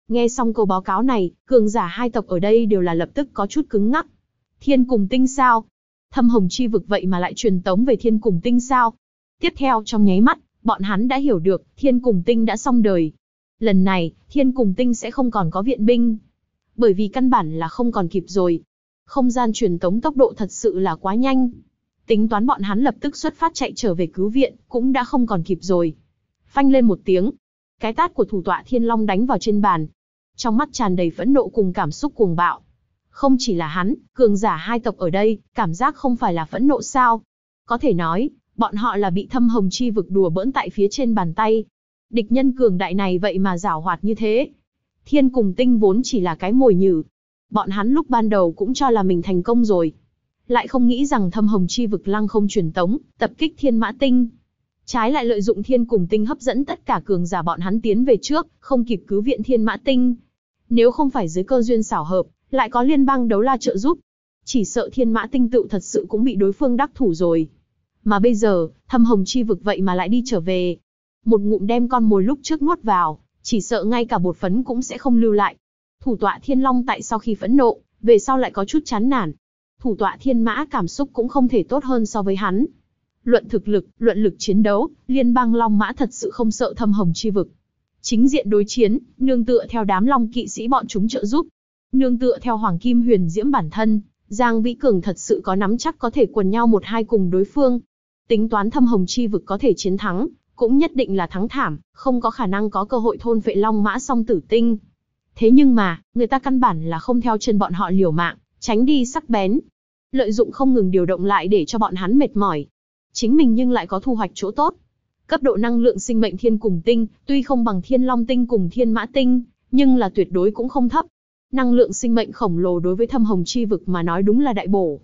Nghe xong câu báo cáo này, cường giả hai tộc ở đây đều là lập tức có chút cứng ngắc. Thiên Cùng Tinh sao? Thâm Hồng Chi vực vậy mà lại truyền tống về Thiên Cùng Tinh sao? Tiếp theo trong nháy mắt, bọn hắn đã hiểu được, Thiên Cùng Tinh đã xong đời. Lần này, Thiên Cùng Tinh sẽ không còn có viện binh. Bởi vì căn bản là không còn kịp rồi. Không gian truyền tống tốc độ thật sự là quá nhanh. Tính toán bọn hắn lập tức xuất phát chạy trở về cứu viện, cũng đã không còn kịp rồi. Phanh lên một tiếng. Cái tát của thủ tọa Thiên Long đánh vào trên bàn. Trong mắt tràn đầy phẫn nộ cùng cảm xúc cuồng bạo. Không chỉ là hắn, cường giả hai tộc ở đây, cảm giác không phải là phẫn nộ sao? Có thể nói, bọn họ là bị Thâm Hồng Chi vực đùa bỡn tại phía trên bàn tay. Địch nhân cường đại này vậy mà giảo hoạt như thế. Thiên Cùng Tinh vốn chỉ là cái mồi nhử. Bọn hắn lúc ban đầu cũng cho là mình thành công rồi. Lại không nghĩ rằng Thâm Hồng Chi vực lăng không truyền tống, tập kích Thiên Mã Tinh. Trái lại lợi dụng Thiên Cùng Tinh hấp dẫn tất cả cường giả bọn hắn tiến về trước, không kịp cứu viện Thiên Mã Tinh. Nếu không phải dưới cơ duyên xảo hợp, lại có liên bang đấu la trợ giúp, chỉ sợ Thiên Mã Tinh tựu thật sự cũng bị đối phương đắc thủ rồi. Mà bây giờ, Thâm Hồng Chi vực vậy mà lại đi trở về. Một ngụm đem con mồi lúc trước nuốt vào, chỉ sợ ngay cả bột phấn cũng sẽ không lưu lại. Thủ tọa Thiên Long tại sau khi phẫn nộ, về sau lại có chút chán nản. Thủ tọa Thiên Mã cảm xúc cũng không thể tốt hơn so với hắn. Luận thực lực, luận lực chiến đấu, liên bang Long Mã thật sự không sợ Thâm Hồng Chi vực. Chính diện đối chiến, nương tựa theo đám Long kỵ sĩ bọn chúng trợ giúp. Nương tựa theo Hoàng Kim Huyền Diễm bản thân, Giang Vĩ Cường thật sự có nắm chắc có thể quần nhau 1-2 cùng đối phương. Tính toán Thâm Hồng Chi vực có thể chiến thắng, cũng nhất định là thắng thảm, không có khả năng có cơ hội thôn phệ Long Mã Song Tử Tinh. Thế nhưng mà, người ta căn bản là không theo chân bọn họ liều mạng, tránh đi sắc bén. Lợi dụng không ngừng điều động lại để cho bọn hắn mệt mỏi. Chính mình nhưng lại có thu hoạch chỗ tốt. Cấp độ năng lượng sinh mệnh Thiên Cùng Tinh, tuy không bằng Thiên Long Tinh cùng Thiên Mã Tinh, nhưng là tuyệt đối cũng không thấp. Năng lượng sinh mệnh khổng lồ đối với Thâm Hồng Chi vực mà nói đúng là đại bổ.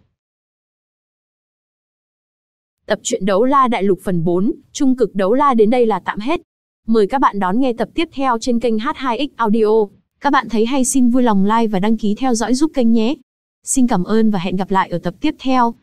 Tập truyện Đấu La Đại Lục phần 4, Trung cực Đấu La đến đây là tạm hết. Mời các bạn đón nghe tập tiếp theo trên kênh H2X Audio. Các bạn thấy hay xin vui lòng like và đăng ký theo dõi giúp kênh nhé. Xin cảm ơn và hẹn gặp lại ở tập tiếp theo.